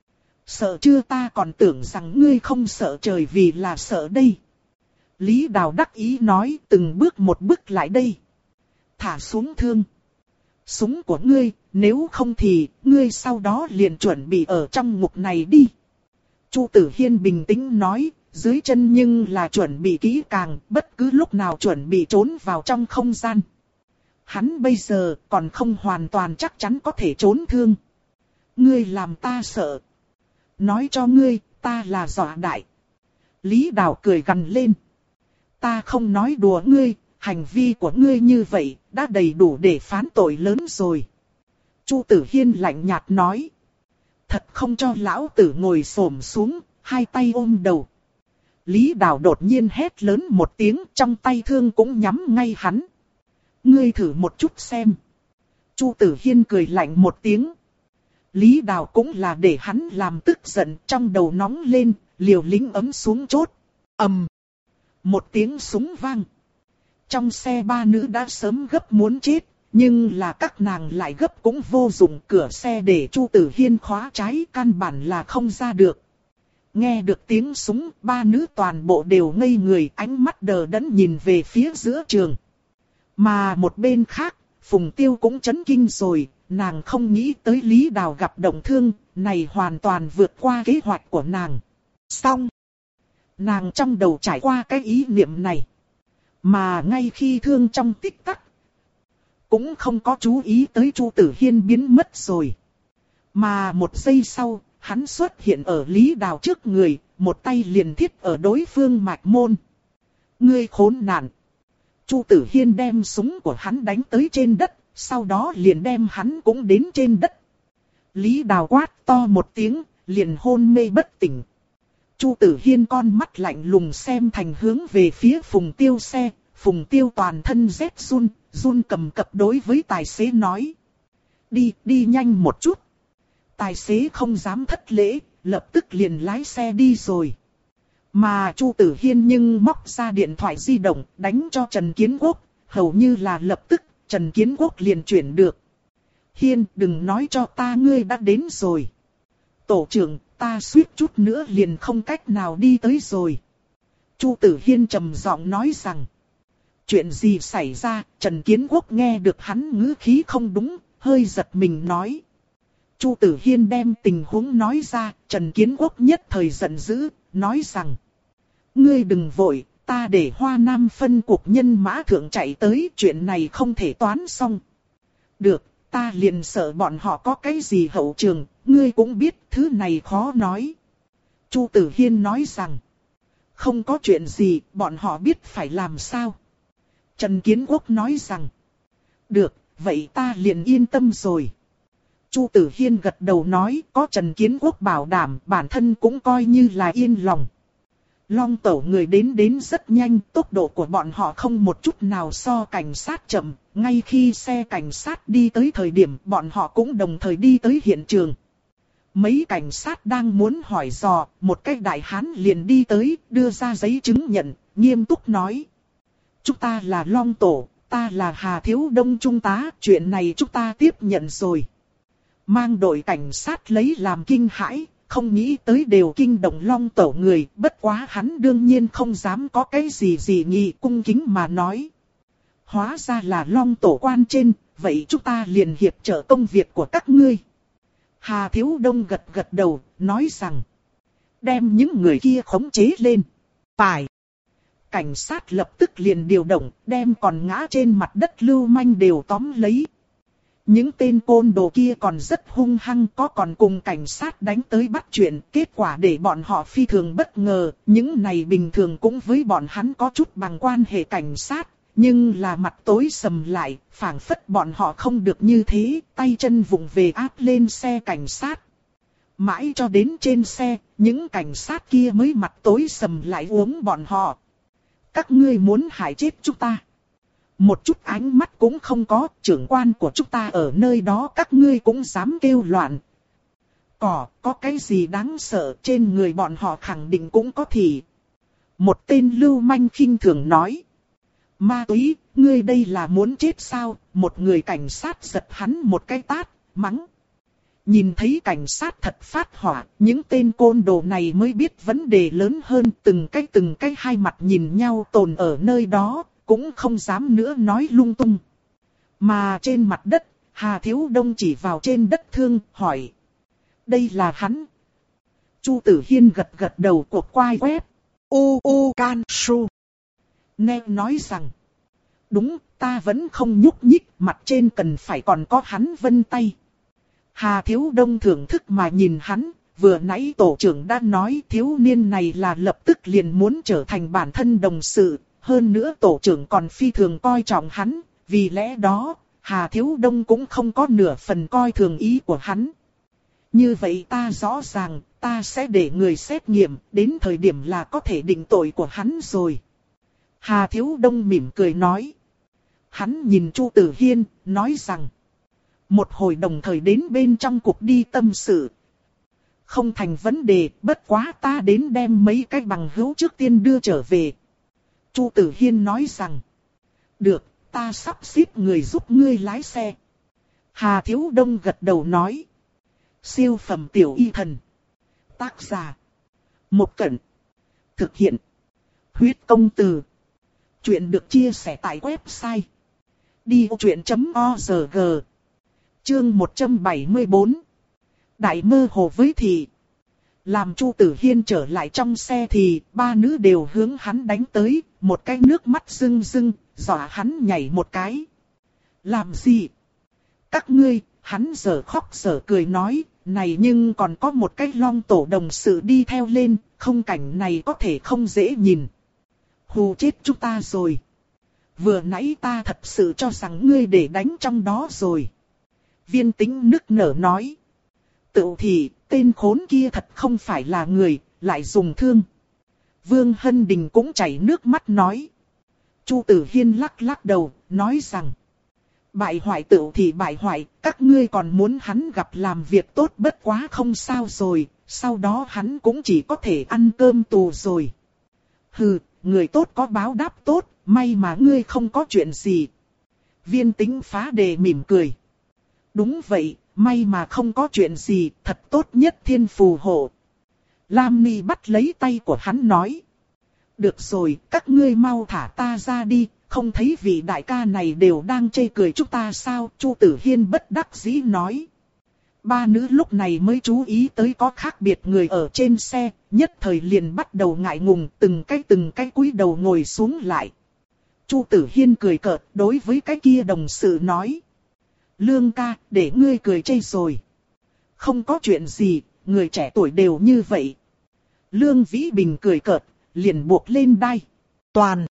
S1: Sợ chưa, ta còn tưởng rằng ngươi không sợ trời vì là sợ đây. Lý Đào đắc ý nói, từng bước một bước lại đây. Thả xuống thương. Súng của ngươi, nếu không thì, ngươi sau đó liền chuẩn bị ở trong ngục này đi. Chu Tử Hiên bình tĩnh nói, dưới chân nhưng là chuẩn bị kỹ càng, bất cứ lúc nào chuẩn bị trốn vào trong không gian. Hắn bây giờ còn không hoàn toàn chắc chắn có thể trốn thương. Ngươi làm ta sợ. Nói cho ngươi, ta là dọa đại. Lý Đào cười gằn lên. Ta không nói đùa ngươi, hành vi của ngươi như vậy, đã đầy đủ để phán tội lớn rồi. Chu Tử Hiên lạnh nhạt nói. Thật không cho lão tử ngồi xổm xuống, hai tay ôm đầu. Lý Đào đột nhiên hét lớn một tiếng, trong tay thương cũng nhắm ngay hắn. Ngươi thử một chút xem. Chu Tử Hiên cười lạnh một tiếng. Lý Đào cũng là để hắn làm tức giận, trong đầu nóng lên, liều lĩnh ấm xuống chốt. Ầm. Một tiếng súng vang. Trong xe ba nữ đã sớm gấp muốn chết, nhưng là các nàng lại gấp cũng vô dụng, cửa xe để Chu Tử Hiên khóa trái, căn bản là không ra được. Nghe được tiếng súng, ba nữ toàn bộ đều ngây người, ánh mắt đờ đẫn nhìn về phía giữa trường. Mà một bên khác, Phùng Tiêu cũng chấn kinh rồi, nàng không nghĩ tới Lý Đào gặp động thương, này hoàn toàn vượt qua kế hoạch của nàng. Xong, nàng trong đầu trải qua cái ý niệm này. Mà ngay khi thương trong tích tắc, cũng không có chú ý tới Chu Tử Hiên biến mất rồi. Mà một giây sau, hắn xuất hiện ở Lý Đào trước người, một tay liền thiết ở đối phương mạch môn. Ngươi khốn nạn! Chu Tử Hiên đem súng của hắn đánh tới trên đất, sau đó liền đem hắn cũng đến trên đất. Lý Đào quát to một tiếng, liền hôn mê bất tỉnh. Chu Tử Hiên con mắt lạnh lùng xem thành hướng về phía Phùng Tiêu xe, Phùng Tiêu toàn thân rét run, run cầm cập đối với tài xế nói. Đi, đi nhanh một chút. Tài xế không dám thất lễ, lập tức liền lái xe đi rồi. Mà Chu Tử Hiên nhưng móc ra điện thoại di động, đánh cho Trần Kiến Quốc, hầu như là lập tức, Trần Kiến Quốc liền chuyển được. Hiên, đừng nói cho ta ngươi đã đến rồi. Tổ trưởng, ta suýt chút nữa liền không cách nào đi tới rồi. Chu Tử Hiên trầm giọng nói rằng. Chuyện gì xảy ra? Trần Kiến Quốc nghe được hắn ngữ khí không đúng, hơi giật mình nói. Chu Tử Hiên đem tình huống nói ra, Trần Kiến Quốc nhất thời giận dữ, nói rằng. Ngươi đừng vội, ta để Hoa Nam phân cuộc nhân mã thượng chạy tới, chuyện này không thể toán xong. Được, ta liền sợ bọn họ có cái gì hậu trường, ngươi cũng biết thứ này khó nói. Chu Tử Hiên nói rằng. Không có chuyện gì, bọn họ biết phải làm sao. Trần Kiến Quốc nói rằng. Được, vậy ta liền yên tâm rồi. Chu Tử Hiên gật đầu nói, có Trần Kiến Quốc bảo đảm, bản thân cũng coi như là yên lòng. Long Tẩu người đến đến rất nhanh, tốc độ của bọn họ không một chút nào so cảnh sát chậm, ngay khi xe cảnh sát đi tới thời điểm bọn họ cũng đồng thời đi tới hiện trường. Mấy cảnh sát đang muốn hỏi dò, một cái đại hán liền đi tới, đưa ra giấy chứng nhận, nghiêm túc nói. Chúng ta là Long Tổ, ta là Hà Thiếu Đông Trung tá, chuyện này chúng ta tiếp nhận rồi. Mang đội cảnh sát lấy làm kinh hãi, không nghĩ tới đều kinh động Long Tổ người, bất quá hắn đương nhiên không dám có cái gì gì nghị, cung kính mà nói. Hóa ra là Long Tổ quan trên, vậy chúng ta liền hiệp trợ công việc của các ngươi. Hà Thiếu Đông gật gật đầu, nói rằng, đem những người kia khống chế lên. Phải. Cảnh sát lập tức liền điều động, đem còn ngã trên mặt đất lưu manh đều tóm lấy. Những tên côn đồ kia còn rất hung hăng, có còn cùng cảnh sát đánh tới bắt chuyện, kết quả để bọn họ phi thường bất ngờ. Những này bình thường cũng với bọn hắn có chút bằng quan hệ cảnh sát, nhưng là mặt tối sầm lại, phảng phất bọn họ không được như thế, tay chân vụng về áp lên xe cảnh sát. Mãi cho đến trên xe, những cảnh sát kia mới mặt tối sầm lại uống bọn họ. Các ngươi muốn hại chết chúng ta. Một chút ánh mắt cũng không có, trưởng quan của chúng ta ở nơi đó các ngươi cũng dám kêu loạn. Cỏ, có cái gì đáng sợ, trên người bọn họ khẳng định cũng có thì. Một tên lưu manh khinh thường nói. Ma túy, ngươi đây là muốn chết sao? Một người cảnh sát giật hắn một cái tát, mắng. Nhìn thấy cảnh sát thật phát hỏa, những tên côn đồ này mới biết vấn đề lớn hơn, từng cái từng cái hai mặt nhìn nhau tồn ở nơi đó, cũng không dám nữa nói lung tung. Mà trên mặt đất, Hà Thiếu Đông chỉ vào trên đất thương, hỏi. Đây là hắn. Chu Tử Hiên gật gật đầu cuộc quai quét. U U Can Su. Nghe nói rằng. Đúng, ta vẫn không nhúc nhích, mặt trên cần phải còn có hắn vân tay. Hà Thiếu Đông thưởng thức mà nhìn hắn, vừa nãy tổ trưởng đã nói thiếu niên này là lập tức liền muốn trở thành bản thân đồng sự, hơn nữa tổ trưởng còn phi thường coi trọng hắn, vì lẽ đó, Hà Thiếu Đông cũng không có nửa phần coi thường ý của hắn. Như vậy ta rõ ràng, ta sẽ để người xét nghiệm, đến thời điểm là có thể định tội của hắn rồi. Hà Thiếu Đông mỉm cười nói. Hắn nhìn Chu Tử Hiên, nói rằng. Một hồi đồng thời đến bên trong cục đi tâm sự. Không thành vấn đề, bất quá ta đến đem mấy cái bằng hữu trước tiên đưa trở về. Chu Tử Hiên nói rằng. Được, ta sắp xếp người giúp ngươi lái xe. Hà Thiếu Đông gật đầu nói. Siêu phẩm tiểu y thần. Tác giả. Một Cẩn. Thực hiện. Huyết công từ. Chuyện được chia sẻ tại website. đi ô chuyện chấm org. Chương một trăm bảy mươi tư. Đại mơ hồ với thị. Làm Chu Tử Hiên trở lại trong xe thì ba nữ đều hướng hắn đánh tới, một cái nước mắt rưng rưng, dọa hắn nhảy một cái. Làm gì? Các ngươi, hắn giờ khóc giờ cười nói, này nhưng còn có một cái Long Tổ đồng sự đi theo lên, không cảnh này có thể không dễ nhìn. Hù chết chúng ta rồi. Vừa nãy ta thật sự cho rằng ngươi để đánh trong đó rồi. Viên Tĩnh nức nở nói. Tự thì, tên khốn kia thật không phải là người, lại dùng thương. Vương Hân Đình cũng chảy nước mắt nói. Chu Tử Hiên lắc lắc đầu, nói rằng. Bại hoại tự thì bại hoại, các ngươi còn muốn hắn gặp làm việc tốt bất quá không sao rồi, sau đó hắn cũng chỉ có thể ăn cơm tù rồi. Hừ, người tốt có báo đáp tốt, may mà ngươi không có chuyện gì. Viên Tĩnh phá đề mỉm cười. Đúng vậy, may mà không có chuyện gì, thật tốt nhất thiên phù hộ. Lam Ni bắt lấy tay của hắn nói. Được rồi, các ngươi mau thả ta ra đi, không thấy vị đại ca này đều đang chê cười chúng ta sao? Chu Tử Hiên bất đắc dĩ nói. Ba nữ lúc này mới chú ý tới có khác biệt người ở trên xe, nhất thời liền bắt đầu ngại ngùng, từng cái từng cái cúi đầu ngồi xuống lại. Chu Tử Hiên cười cợt đối với cái kia đồng sự nói. Lương ca, để ngươi cười chê rồi. Không có chuyện gì, người trẻ tuổi đều như vậy. Lương Vĩ Bình cười cợt, liền buộc lên đai. Toàn.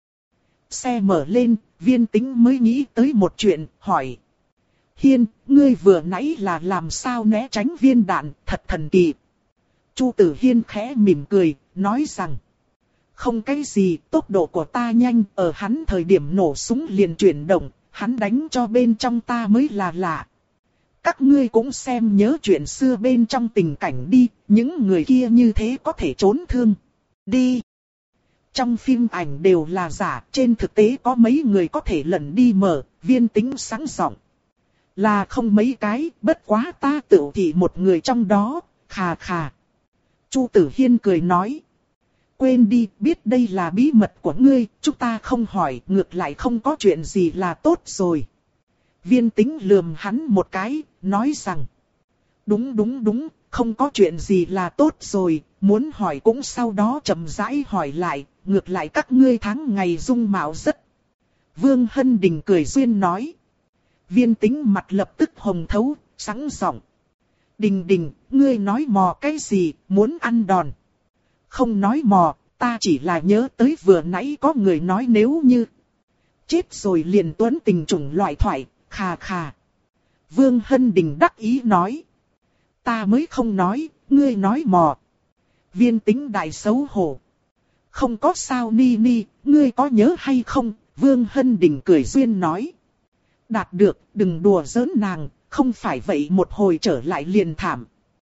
S1: Xe mở lên, Viên Tĩnh mới nghĩ tới một chuyện, hỏi. Hiên, ngươi vừa nãy là làm sao né tránh viên đạn, thật thần kỳ. Chu Tử Hiên khẽ mỉm cười, nói rằng. Không cái gì, tốc độ của ta nhanh, ở hắn thời điểm nổ súng liền chuyển động, hắn đánh cho bên trong ta mới là lạ. Các ngươi cũng xem nhớ chuyện xưa bên trong tình cảnh đi, những người kia như thế có thể trốn thương. Đi. Trong phim ảnh đều là giả, trên thực tế có mấy người có thể lẩn đi mở, Viên Tĩnh sáng giọng. Là không mấy cái, bất quá ta tự thị một người trong đó, khà khà. Chu Tử Hiên cười nói. Quên đi, biết đây là bí mật của ngươi, chúng ta không hỏi, ngược lại không có chuyện gì là tốt rồi. Viên Tĩnh lườm hắn một cái, nói rằng. Đúng đúng đúng, không có chuyện gì là tốt rồi, muốn hỏi cũng sau đó chậm rãi hỏi lại, ngược lại các ngươi tháng ngày dung mạo rất. Vương Hân Đình cười duyên nói. Viên Tĩnh mặt lập tức hồng thấu, sẵn giọng. Đình Đình, ngươi nói mò cái gì, muốn ăn đòn. Không nói mò, ta chỉ là nhớ tới vừa nãy có người nói nếu như chết rồi liền tuấn tình chủng loại thoại, khà khà. Vương Hân Đình đắc ý nói. Ta mới không nói, ngươi nói mò. Viên Tĩnh đại xấu hổ. Không có sao Ni Ni, ngươi có nhớ hay không? Vương Hân Đình cười duyên nói. Đạt được, đừng đùa giỡn nàng, không phải vậy một hồi trở lại liền thảm.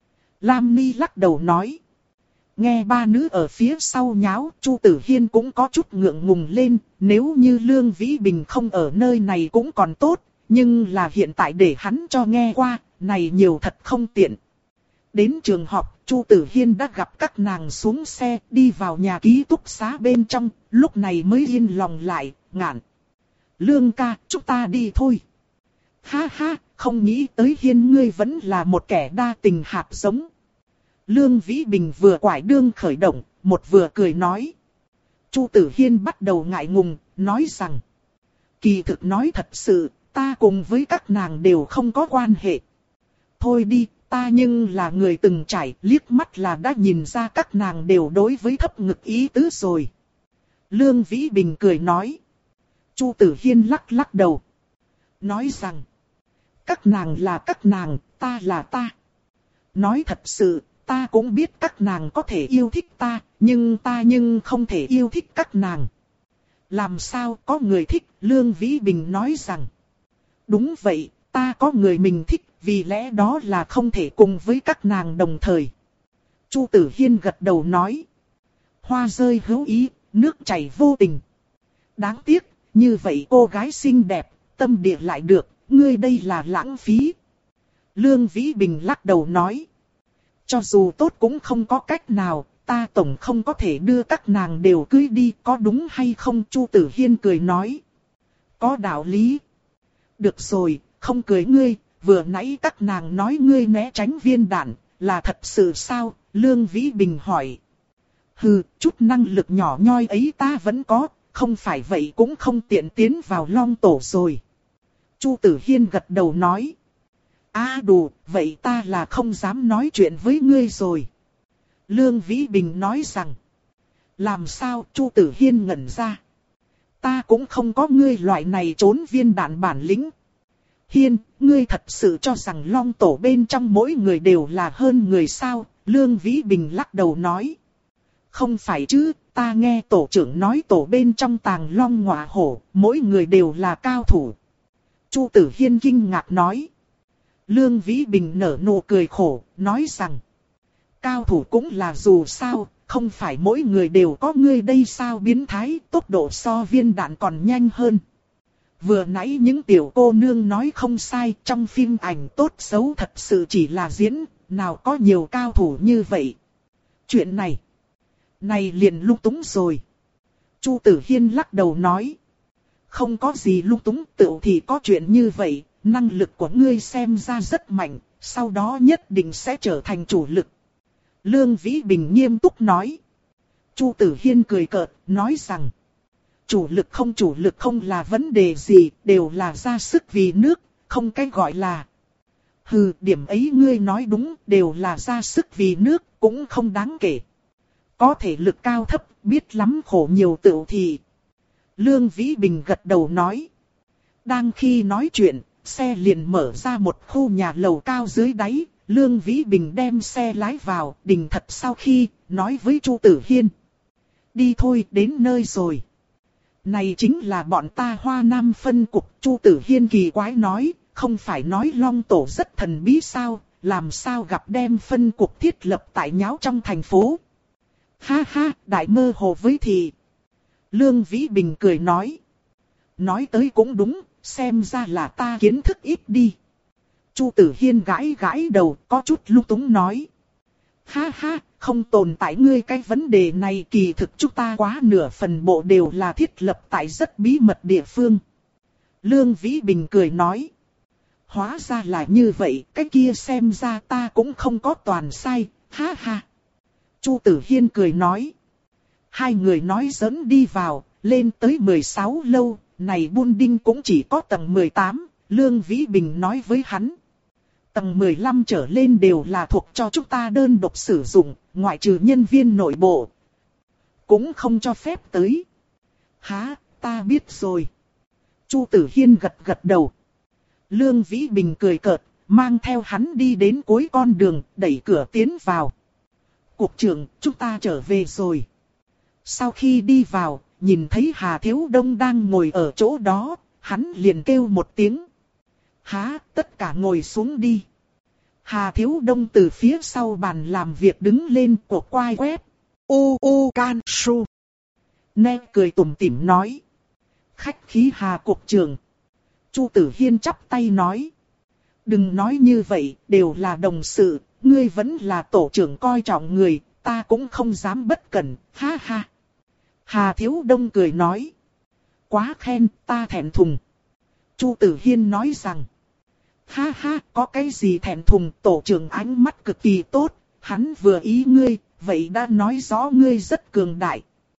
S1: Lam Ni lắc đầu nói. Nghe ba nữ ở phía sau nháo, Chu Tử Hiên cũng có chút ngượng ngùng lên, nếu như Lương Vĩ Bình không ở nơi này cũng còn tốt, nhưng là hiện tại để hắn cho nghe qua, này nhiều thật không tiện. Đến trường học, Chu Tử Hiên đã gặp các nàng xuống xe, đi vào nhà ký túc xá bên trong, lúc này mới yên lòng lại, ngạn. Lương ca, chúng ta đi thôi. Ha ha, không nghĩ tới Hiên ngươi vẫn là một kẻ đa tình hạt giống. Lương Vĩ Bình vừa quải đương khởi động, một vừa cười nói. Chu Tử Hiên bắt đầu ngại ngùng, nói rằng. Kỳ thực nói thật sự, ta cùng với các nàng đều không có quan hệ. Thôi đi, ta nhưng là người từng trải, liếc mắt là đã nhìn ra các nàng đều đối với thấp ngực ý tứ rồi. Lương Vĩ Bình cười nói. Chu Tử Hiên lắc lắc đầu. Nói rằng. Các nàng là các nàng, ta là ta. Nói thật sự, ta cũng biết các nàng có thể yêu thích ta, nhưng ta nhưng không thể yêu thích các nàng. Làm sao có người thích, Lương Vĩ Bình nói rằng. Đúng vậy, ta có người mình thích, vì lẽ đó là không thể cùng với các nàng đồng thời. Chu Tử Hiên gật đầu nói. Hoa rơi hữu ý, nước chảy vô tình. Đáng tiếc, như vậy cô gái xinh đẹp, tâm địa lại được, ngươi đây là lãng phí. Lương Vĩ Bình lắc đầu nói. Cho dù tốt cũng không có cách nào, ta tổng không có thể đưa các nàng đều cưới đi, có đúng hay không? Chu Tử Hiên cười nói. Có đạo lý. Được rồi, không cưới ngươi, vừa nãy các nàng nói ngươi né tránh viên đạn, là thật sự sao? Lương Vĩ Bình hỏi. Hừ, chút năng lực nhỏ nhoi ấy ta vẫn có, không phải vậy cũng không tiện tiến vào Long Tổ rồi. Chu Tử Hiên gật đầu nói. À đủ, vậy ta là không dám nói chuyện với ngươi rồi. Lương Vĩ Bình nói rằng. Làm sao? Chu Tử Hiên ngẩn ra. Ta cũng không có ngươi loại này trốn viên đạn bản lĩnh. Hiên, ngươi thật sự cho rằng Long Tổ bên trong mỗi người đều là hơn người sao? Lương Vĩ Bình lắc đầu nói. Không phải chứ, ta nghe tổ trưởng nói tổ bên trong tàng long ngọa hổ, mỗi người đều là cao thủ. Chu Tử Hiên kinh ngạc nói. Lương Vĩ Bình nở nụ cười khổ, nói rằng. Cao thủ cũng là dù sao, không phải mỗi người đều có ngươi đây sao biến thái, tốc độ so viên đạn còn nhanh hơn. Vừa nãy những tiểu cô nương nói không sai, trong phim ảnh tốt xấu thật sự chỉ là diễn, nào có nhiều cao thủ như vậy. Chuyện này, này liền lung túng rồi. Chu Tử Hiên lắc đầu nói. Không có gì lung túng, tự thì có chuyện như vậy, năng lực của ngươi xem ra rất mạnh, sau đó nhất định sẽ trở thành chủ lực. Lương Vĩ Bình nghiêm túc nói. Chu Tử Hiên cười cợt, nói rằng. Chủ lực không chủ lực không là vấn đề gì, đều là ra sức vì nước, không cái gọi là. Hừ, điểm ấy ngươi nói đúng, đều là ra sức vì nước, cũng không đáng kể. Có thể lực cao thấp, biết lắm khổ nhiều tựu thì. Lương Vĩ Bình gật đầu nói. Đang khi nói chuyện, xe liền mở ra một khu nhà lầu cao dưới đáy. Lương Vĩ Bình đem xe lái vào, đình thật sau khi, nói với Chu Tử Hiên. Đi thôi, đến nơi rồi. Này chính là bọn ta Hoa Nam phân cục. Chu Tử Hiên kỳ quái nói, không phải nói Long Tổ rất thần bí sao, làm sao gặp đem phân cục thiết lập tại nháo trong thành phố. Ha ha, đại mơ hồ với thì. Lương Vĩ Bình cười nói. Nói tới cũng đúng, xem ra là ta kiến thức ít đi. Chu Tử Hiên gãi gãi đầu, có chút lung túng nói. Ha ha, không tồn tại ngươi cái vấn đề này, kỳ thực chúng ta quá nửa phần bộ đều là thiết lập tại rất bí mật địa phương. Lương Vĩ Bình cười nói. Hóa ra là như vậy, cái kia xem ra ta cũng không có toàn sai, ha ha. Chu Tử Hiên cười nói. Hai người nói giỡn đi vào, lên tới mười sáu lâu, này buôn đinh cũng chỉ có tầng mười tám, Lương Vĩ Bình nói với hắn. Tầng mười lăm trở lên đều là thuộc cho chúng ta đơn độc sử dụng, ngoại trừ nhân viên nội bộ. Cũng không cho phép tới. Hả, ta biết rồi. Chu Tử Hiên gật gật đầu. Lương Vĩ Bình cười cợt, mang theo hắn đi đến cuối con đường, đẩy cửa tiến vào. Cục trưởng, chúng ta trở về rồi. Sau khi đi vào, nhìn thấy Hà Thiếu Đông đang ngồi ở chỗ đó, hắn liền kêu một tiếng. Hả, tất cả ngồi xuống đi. Hà Thiếu Đông từ phía sau bàn làm việc đứng lên, cổ quai quét. U u can su. Nè cười tủm tỉm nói. Khách khí Hà cục trưởng. Chu Tử Hiên chắp tay nói. Đừng nói như vậy, đều là đồng sự, ngươi vẫn là tổ trưởng coi trọng người, ta cũng không dám bất cẩn, ha ha. Hà Thiếu Đông cười nói. Quá khen, ta thẹn thùng. Chu Tử Hiên nói rằng. Ha ha, có cái gì thẹn thùng, tổ trưởng ánh mắt cực kỳ tốt, hắn vừa ý ngươi, vậy đã nói rõ ngươi rất cường đại.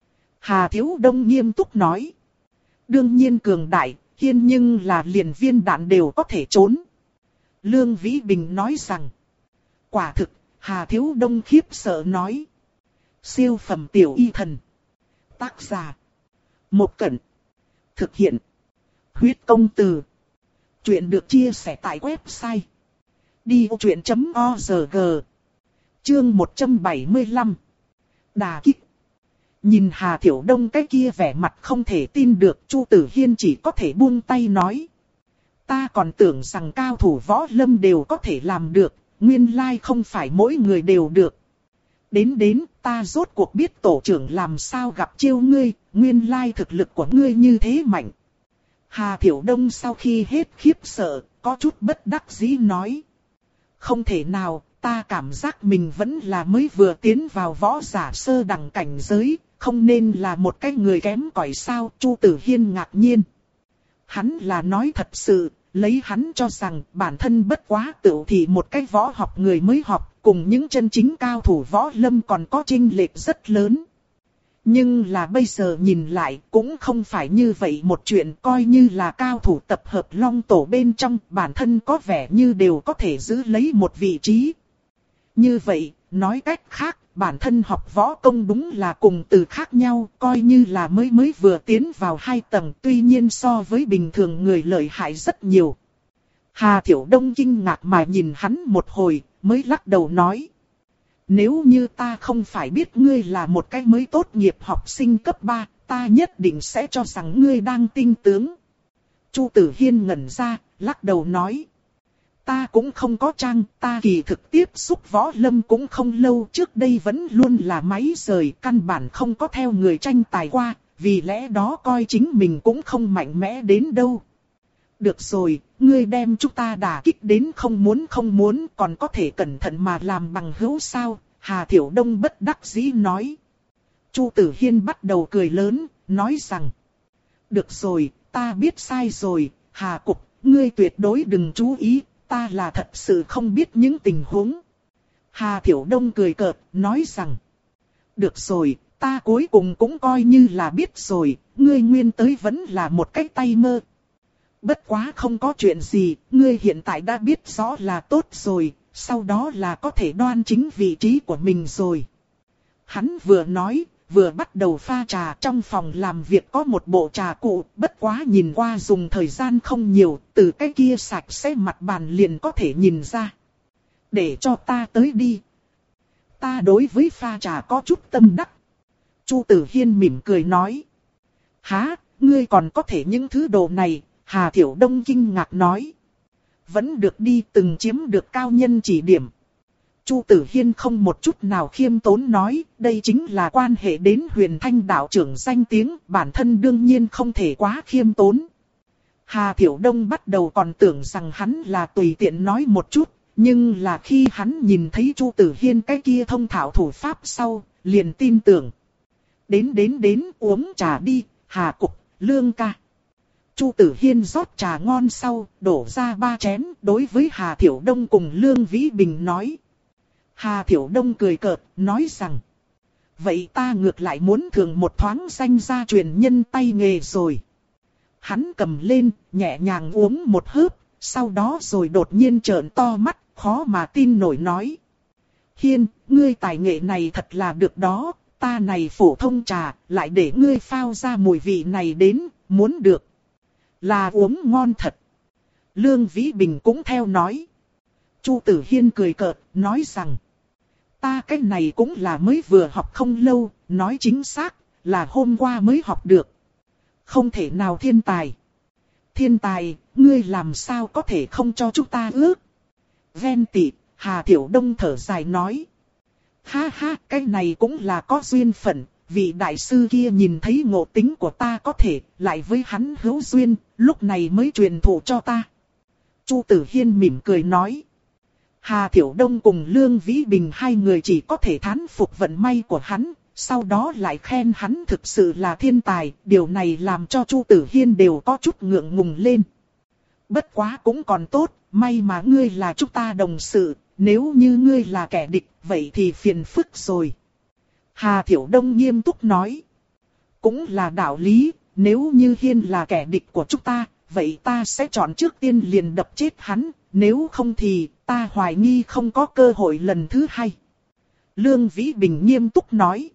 S1: Hà Thiếu Đông nghiêm túc nói. Đương nhiên cường đại, Hiên nhưng là liền viên đạn đều có thể trốn. Lương Vĩ Bình nói rằng. Quả thực, Hà Thiếu Đông khiếp sợ nói. Siêu phẩm tiểu y thần. Tác giả. Một Cẩn. Thực hiện. Huyết công từ. Chuyện được chia sẻ tại website. đi ô chuyện chấm org. Chương một trăm bảy mươi lăm. Đả kích. Nhìn Hà Thiểu Đông cái kia vẻ mặt không thể tin được, Chu Tử Hiên chỉ có thể buông tay nói. Ta còn tưởng rằng cao thủ võ lâm đều có thể làm được, nguyên lai không phải mỗi người đều được. Đến đến, ta rốt cuộc biết tổ trưởng làm sao gặp chiêu ngươi, nguyên lai thực lực của ngươi như thế mạnh. Hà Thiểu Đông sau khi hết khiếp sợ, có chút bất đắc dĩ nói. Không thể nào, ta cảm giác mình vẫn là mới vừa tiến vào võ giả sơ đẳng cảnh giới, không nên là một cái người kém cỏi sao, Chu Tử Hiên ngạc nhiên. Hắn là nói thật sự, lấy hắn cho rằng bản thân bất quá tự thì một cái võ học người mới học, cùng những chân chính cao thủ võ lâm còn có chênh lệch rất lớn. Nhưng là bây giờ nhìn lại cũng không phải như vậy một chuyện, coi như là cao thủ tập hợp long tổ bên trong, bản thân có vẻ như đều có thể giữ lấy một vị trí. Như vậy, nói cách khác, bản thân học võ công đúng là cùng từ khác nhau, coi như là mới mới vừa tiến vào hai tầng, tuy nhiên so với bình thường người lợi hại rất nhiều. Hà Thiểu Đông kinh ngạc mà nhìn hắn một hồi, mới lắc đầu nói. Nếu như ta không phải biết ngươi là một cái mới tốt nghiệp học sinh cấp ba, ta nhất định sẽ cho rằng ngươi đang tinh tướng. Chu Tử Hiên ngẩn ra, lắc đầu nói. Ta cũng không có trang, ta kỳ thực tiếp xúc võ lâm cũng không lâu, trước đây vẫn luôn là máy rời, căn bản không có theo người tranh tài qua, vì lẽ đó coi chính mình cũng không mạnh mẽ đến đâu. Được rồi, ngươi đem chúng ta đả kích đến không muốn không muốn, còn có thể cẩn thận mà làm bằng hữu sao, Hà Thiểu Đông bất đắc dĩ nói. Chu Tử Hiên bắt đầu cười lớn, nói rằng. Được rồi, ta biết sai rồi, Hà Cục, ngươi tuyệt đối đừng chú ý, ta là thật sự không biết những tình huống. Hà Thiểu Đông cười cợt, nói rằng. Được rồi, ta cuối cùng cũng coi như là biết rồi, ngươi nguyên tới vẫn là một cái tay mơ. Bất quá không có chuyện gì, ngươi hiện tại đã biết rõ là tốt rồi, sau đó là có thể đoan chính vị trí của mình rồi. Hắn vừa nói, vừa bắt đầu pha trà, trong phòng làm việc có một bộ trà cụ, bất quá nhìn qua dùng thời gian không nhiều, từ cái kia sạch sẽ mặt bàn liền có thể nhìn ra. Để cho ta tới đi. Ta đối với pha trà có chút tâm đắc. Chu Tử Hiên mỉm cười nói. Hả, ngươi còn có thể những thứ đồ này, Hà Thiểu Đông kinh ngạc nói. Vẫn được đi, từng chiếm được cao nhân chỉ điểm. Chu Tử Hiên không một chút nào khiêm tốn nói, đây chính là quan hệ đến Huyền Thanh đạo trưởng danh tiếng, bản thân đương nhiên không thể quá khiêm tốn. Hà Thiểu Đông bắt đầu còn tưởng rằng hắn là tùy tiện nói một chút, nhưng là khi hắn nhìn thấy Chu Tử Hiên cái kia thông thạo thủ pháp sau, liền tin tưởng. Đến đến đến uống trà đi, Hà Cục, Lương ca. Chu Tử Hiên rót trà ngon sau, đổ ra ba chén, đối với Hà Thiểu Đông cùng Lương Vĩ Bình nói. Hà Thiểu Đông cười cợt, nói rằng. Vậy ta ngược lại muốn thưởng một thoáng danh gia truyền nhân tay nghề rồi. Hắn cầm lên, nhẹ nhàng uống một hớp, sau đó rồi đột nhiên trợn to mắt, khó mà tin nổi nói. Hiên, ngươi tài nghệ này thật là được đó, ta này phổ thông trà, lại để ngươi phao ra mùi vị này đến, muốn được. Là uống ngon thật. Lương Vĩ Bình cũng theo nói. Chu Tử Hiên cười cợt, nói rằng. Ta cái này cũng là mới vừa học không lâu, nói chính xác, là hôm qua mới học được. Không thể nào thiên tài. Thiên tài, ngươi làm sao có thể không cho chúng ta ước. Ven tị, Hà Thiểu Đông thở dài nói. Ha ha, cái này cũng là có duyên phận, vị đại sư kia nhìn thấy ngộ tính của ta có thể, lại với hắn hữu duyên, lúc này mới truyền thụ cho ta. Chu Tử Hiên mỉm cười nói. Hà Thiểu Đông cùng Lương Vĩ Bình hai người chỉ có thể thán phục vận may của hắn, sau đó lại khen hắn thực sự là thiên tài, điều này làm cho Chu Tử Hiên đều có chút ngượng ngùng lên. Bất quá cũng còn tốt, may mà ngươi là chúng ta đồng sự, nếu như ngươi là kẻ địch, vậy thì phiền phức rồi. Hà Thiểu Đông nghiêm túc nói. Cũng là đạo lý, nếu như Hiên là kẻ địch của chúng ta, vậy ta sẽ chọn trước tiên liền đập chết hắn, nếu không thì ta hoài nghi không có cơ hội lần thứ hai. Lương Vĩ Bình nghiêm túc nói.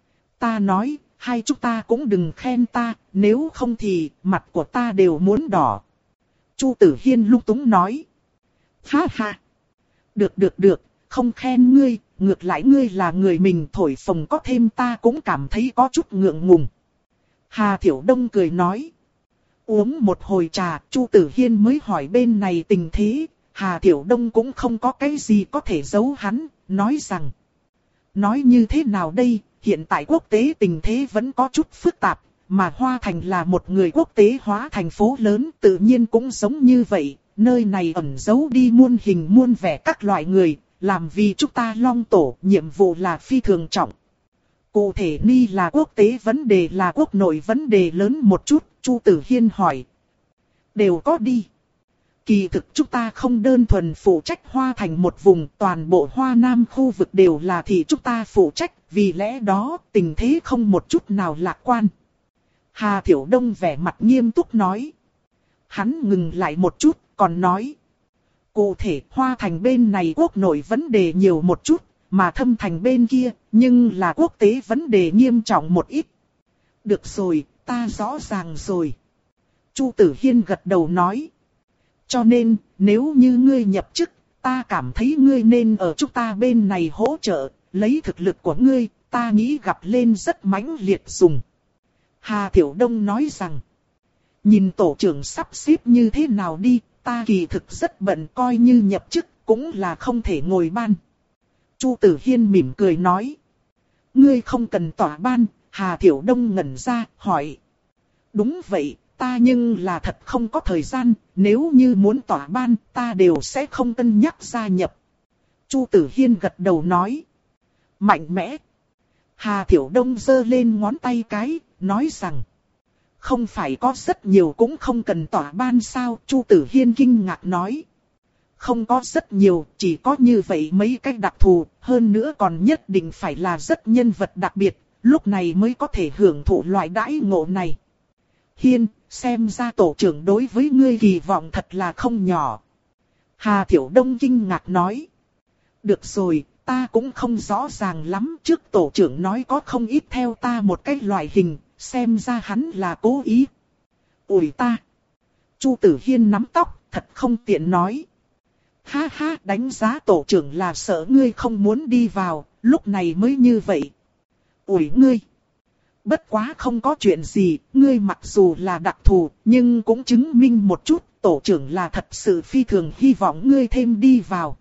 S1: Ta nói, hai chúng ta cũng đừng khen ta, nếu không thì mặt của ta đều muốn đỏ. Chu Tử Hiên lung túng nói. Ha ha. Được được được, không khen ngươi, ngược lại ngươi là người mình thổi phồng có thêm ta cũng cảm thấy có chút ngượng ngùng. Hà Thiểu Đông cười nói. Uống một hồi trà, Chu Tử Hiên mới hỏi bên này tình thế, Hà Thiểu Đông cũng không có cái gì có thể giấu hắn, nói rằng. Nói như thế nào đây, hiện tại quốc tế tình thế vẫn có chút phức tạp, mà Hoa Thành là một người quốc tế hóa thành phố lớn tự nhiên cũng giống như vậy, nơi này ẩn giấu đi muôn hình muôn vẻ các loại người, làm vì chúng ta Long Tổ, nhiệm vụ là phi thường trọng. Cụ thể ni là quốc tế vấn đề là quốc nội vấn đề lớn một chút, Chu Tử Hiên hỏi. Đều có đi. Kỳ thực chúng ta không đơn thuần phụ trách Hoa Thành một vùng, toàn bộ Hoa Nam khu vực đều là thì chúng ta phụ trách, vì lẽ đó tình thế không một chút nào lạc quan. Hà Thiểu Đông vẻ mặt nghiêm túc nói. Hắn ngừng lại một chút, còn nói. Cụ thể Hoa Thành bên này quốc nội vấn đề nhiều một chút, mà Thâm Thành bên kia, nhưng là quốc tế vấn đề nghiêm trọng một ít. Được rồi, ta rõ ràng rồi. Chu Tử Hiên gật đầu nói. Cho nên, nếu như ngươi nhập chức, ta cảm thấy ngươi nên ở chúng ta bên này hỗ trợ, lấy thực lực của ngươi, ta nghĩ gặp lên rất mãnh liệt dùng. Hà Thiểu Đông nói rằng, nhìn tổ trưởng sắp xếp như thế nào đi, ta kỳ thực rất bận coi như nhập chức, cũng là không thể ngồi ban. Chu Tử Hiên mỉm cười nói, ngươi không cần tỏa ban. Hà Thiểu Đông ngẩn ra, hỏi. Đúng vậy, ta nhưng là thật không có thời gian, nếu như muốn tỏa ban, ta đều sẽ không cân nhắc gia nhập. Chu Tử Hiên gật đầu nói. Mạnh mẽ. Hà Thiểu Đông giơ lên ngón tay cái, nói rằng. Không phải có rất nhiều cũng không cần tỏa ban sao, Chu Tử Hiên kinh ngạc nói. Không có rất nhiều, chỉ có như vậy mấy cách đặc thù, hơn nữa còn nhất định phải là rất nhân vật đặc biệt, lúc này mới có thể hưởng thụ loại đãi ngộ này. Hiên, xem ra tổ trưởng đối với ngươi kỳ vọng thật là không nhỏ. Hà Thiểu Đông kinh ngạc nói. Được rồi, ta cũng không rõ ràng lắm, trước tổ trưởng nói có không ít theo ta một cái loại hình, xem ra hắn là cố ý. Ủi ta. Chu Tử Hiên nắm tóc, thật không tiện nói. Ha ha, đánh giá tổ trưởng là sợ ngươi không muốn đi vào, lúc này mới như vậy. Ủi ngươi. Bất quá không có chuyện gì, ngươi mặc dù là đặc thù, nhưng cũng chứng minh một chút, tổ trưởng là thật sự phi thường hy vọng ngươi thêm đi vào.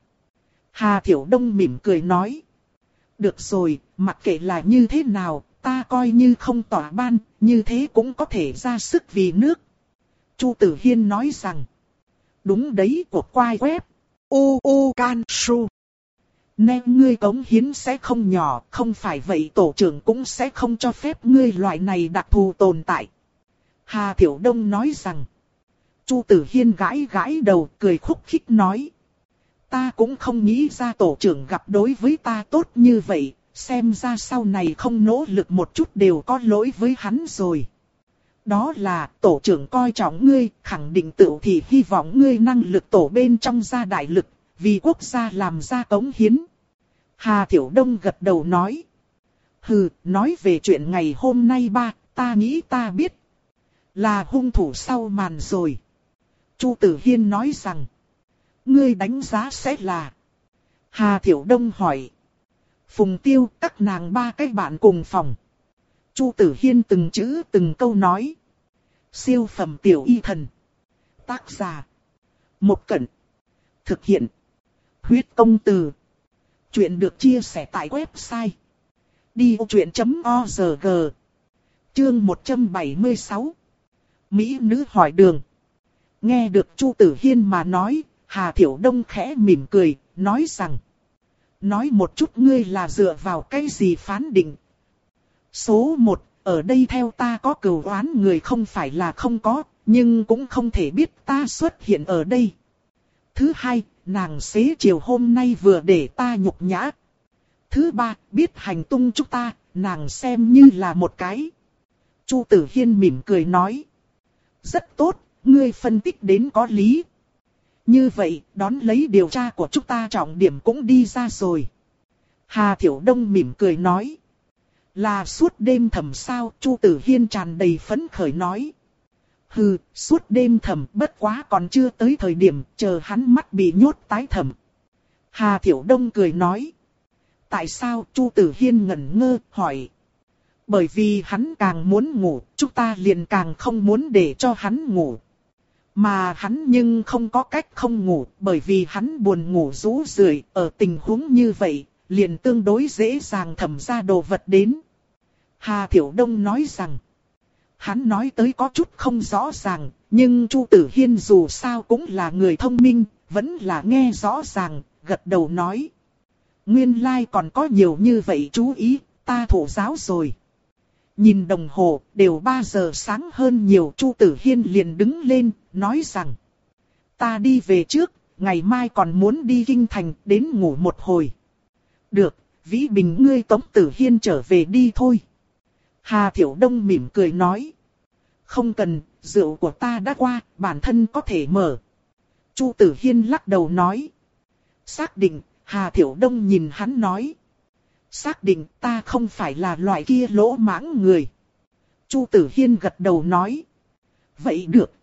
S1: Hà Thiểu Đông mỉm cười nói. Được rồi, mặc kệ là như thế nào, ta coi như không tỏa ban, như thế cũng có thể ra sức vì nước. Chu Tử Hiên nói rằng. Đúng đấy, của quai web. U U Can Su. Nên ngươi cống hiến sẽ không nhỏ, không phải vậy tổ trưởng cũng sẽ không cho phép ngươi loại này đặc thù tồn tại. Hà Thiểu Đông nói rằng. Chu Tử Hiên gãi gãi đầu, cười khúc khích nói. Ta cũng không nghĩ ra tổ trưởng gặp đối với ta tốt như vậy, xem ra sau này không nỗ lực một chút đều có lỗi với hắn rồi. Đó là tổ trưởng coi trọng ngươi, khẳng định tự thì hy vọng ngươi năng lực tổ bên trong ra đại lực, vì quốc gia làm ra cống hiến. Hà Thiểu Đông gật đầu nói. Hừ, nói về chuyện ngày hôm nay ba, ta nghĩ ta biết. Là hung thủ sau màn rồi. Chu Tử Hiên nói rằng. Ngươi đánh giá sẽ là. Hà Thiểu Đông hỏi. Phùng Tiêu, các nàng ba cái bạn cùng phòng. Chu Tử Hiên từng chữ từng câu nói. Siêu phẩm tiểu y thần. Tác giả. Một Cẩn. Thực hiện. Huyết công từ. Chuyện được chia sẻ tại website. đi ô chuyện chấm o rờ giê. Chương một trăm bảy mươi sáu. Mỹ nữ hỏi đường. Nghe được Chu Tử Hiên mà nói, Hà Thiểu Đông khẽ mỉm cười, nói rằng. Nói một chút ngươi là dựa vào cái gì phán định. Số một, ở đây theo ta có cừu oán người không phải là không có, nhưng cũng không thể biết ta xuất hiện ở đây. Thứ hai, nàng xế chiều hôm nay vừa để ta nhục nhã. Thứ ba, biết hành tung chúng ta, nàng xem như là một cái. Chu Tử Hiên mỉm cười nói. Rất tốt, ngươi phân tích đến có lý. Như vậy, đón lấy điều tra của chúng ta trọng điểm cũng đi ra rồi. Hà Thiểu Đông mỉm cười nói. Là suốt đêm thầm sao? Chu Tử Hiên tràn đầy phấn khởi nói. Hừ, suốt đêm thầm bất quá còn chưa tới thời điểm, chờ hắn mắt bị nhốt tái thầm. Hà Thiểu Đông cười nói. Tại sao? Chu Tử Hiên ngẩn ngơ, hỏi. Bởi vì hắn càng muốn ngủ, chúng ta liền càng không muốn để cho hắn ngủ. Mà hắn nhưng không có cách không ngủ, bởi vì hắn buồn ngủ rũ rượi, ở tình huống như vậy, liền tương đối dễ dàng thẩm ra đồ vật đến. Hà Thiểu Đông nói rằng, hắn nói tới có chút không rõ ràng, nhưng Chu Tử Hiên dù sao cũng là người thông minh, vẫn là nghe rõ ràng, gật đầu nói. Nguyên lai còn có nhiều như vậy chú ý, ta thụ giáo rồi. Nhìn đồng hồ, đều ba giờ sáng hơn nhiều. Chu Tử Hiên liền đứng lên, nói rằng. Ta đi về trước, ngày mai còn muốn đi Kinh Thành, đến ngủ một hồi. Được, Vĩ Bình ngươi Tống Tử Hiên trở về đi thôi. Hà Thiểu Đông mỉm cười nói. Không cần, rượu của ta đã qua, bản thân có thể mở. Chu Tử Hiên lắc đầu nói. Xác định, Hà Thiểu Đông nhìn hắn nói. Xác định ta không phải là loại kia lỗ mãng người. Chu Tử Hiên gật đầu nói. Vậy được.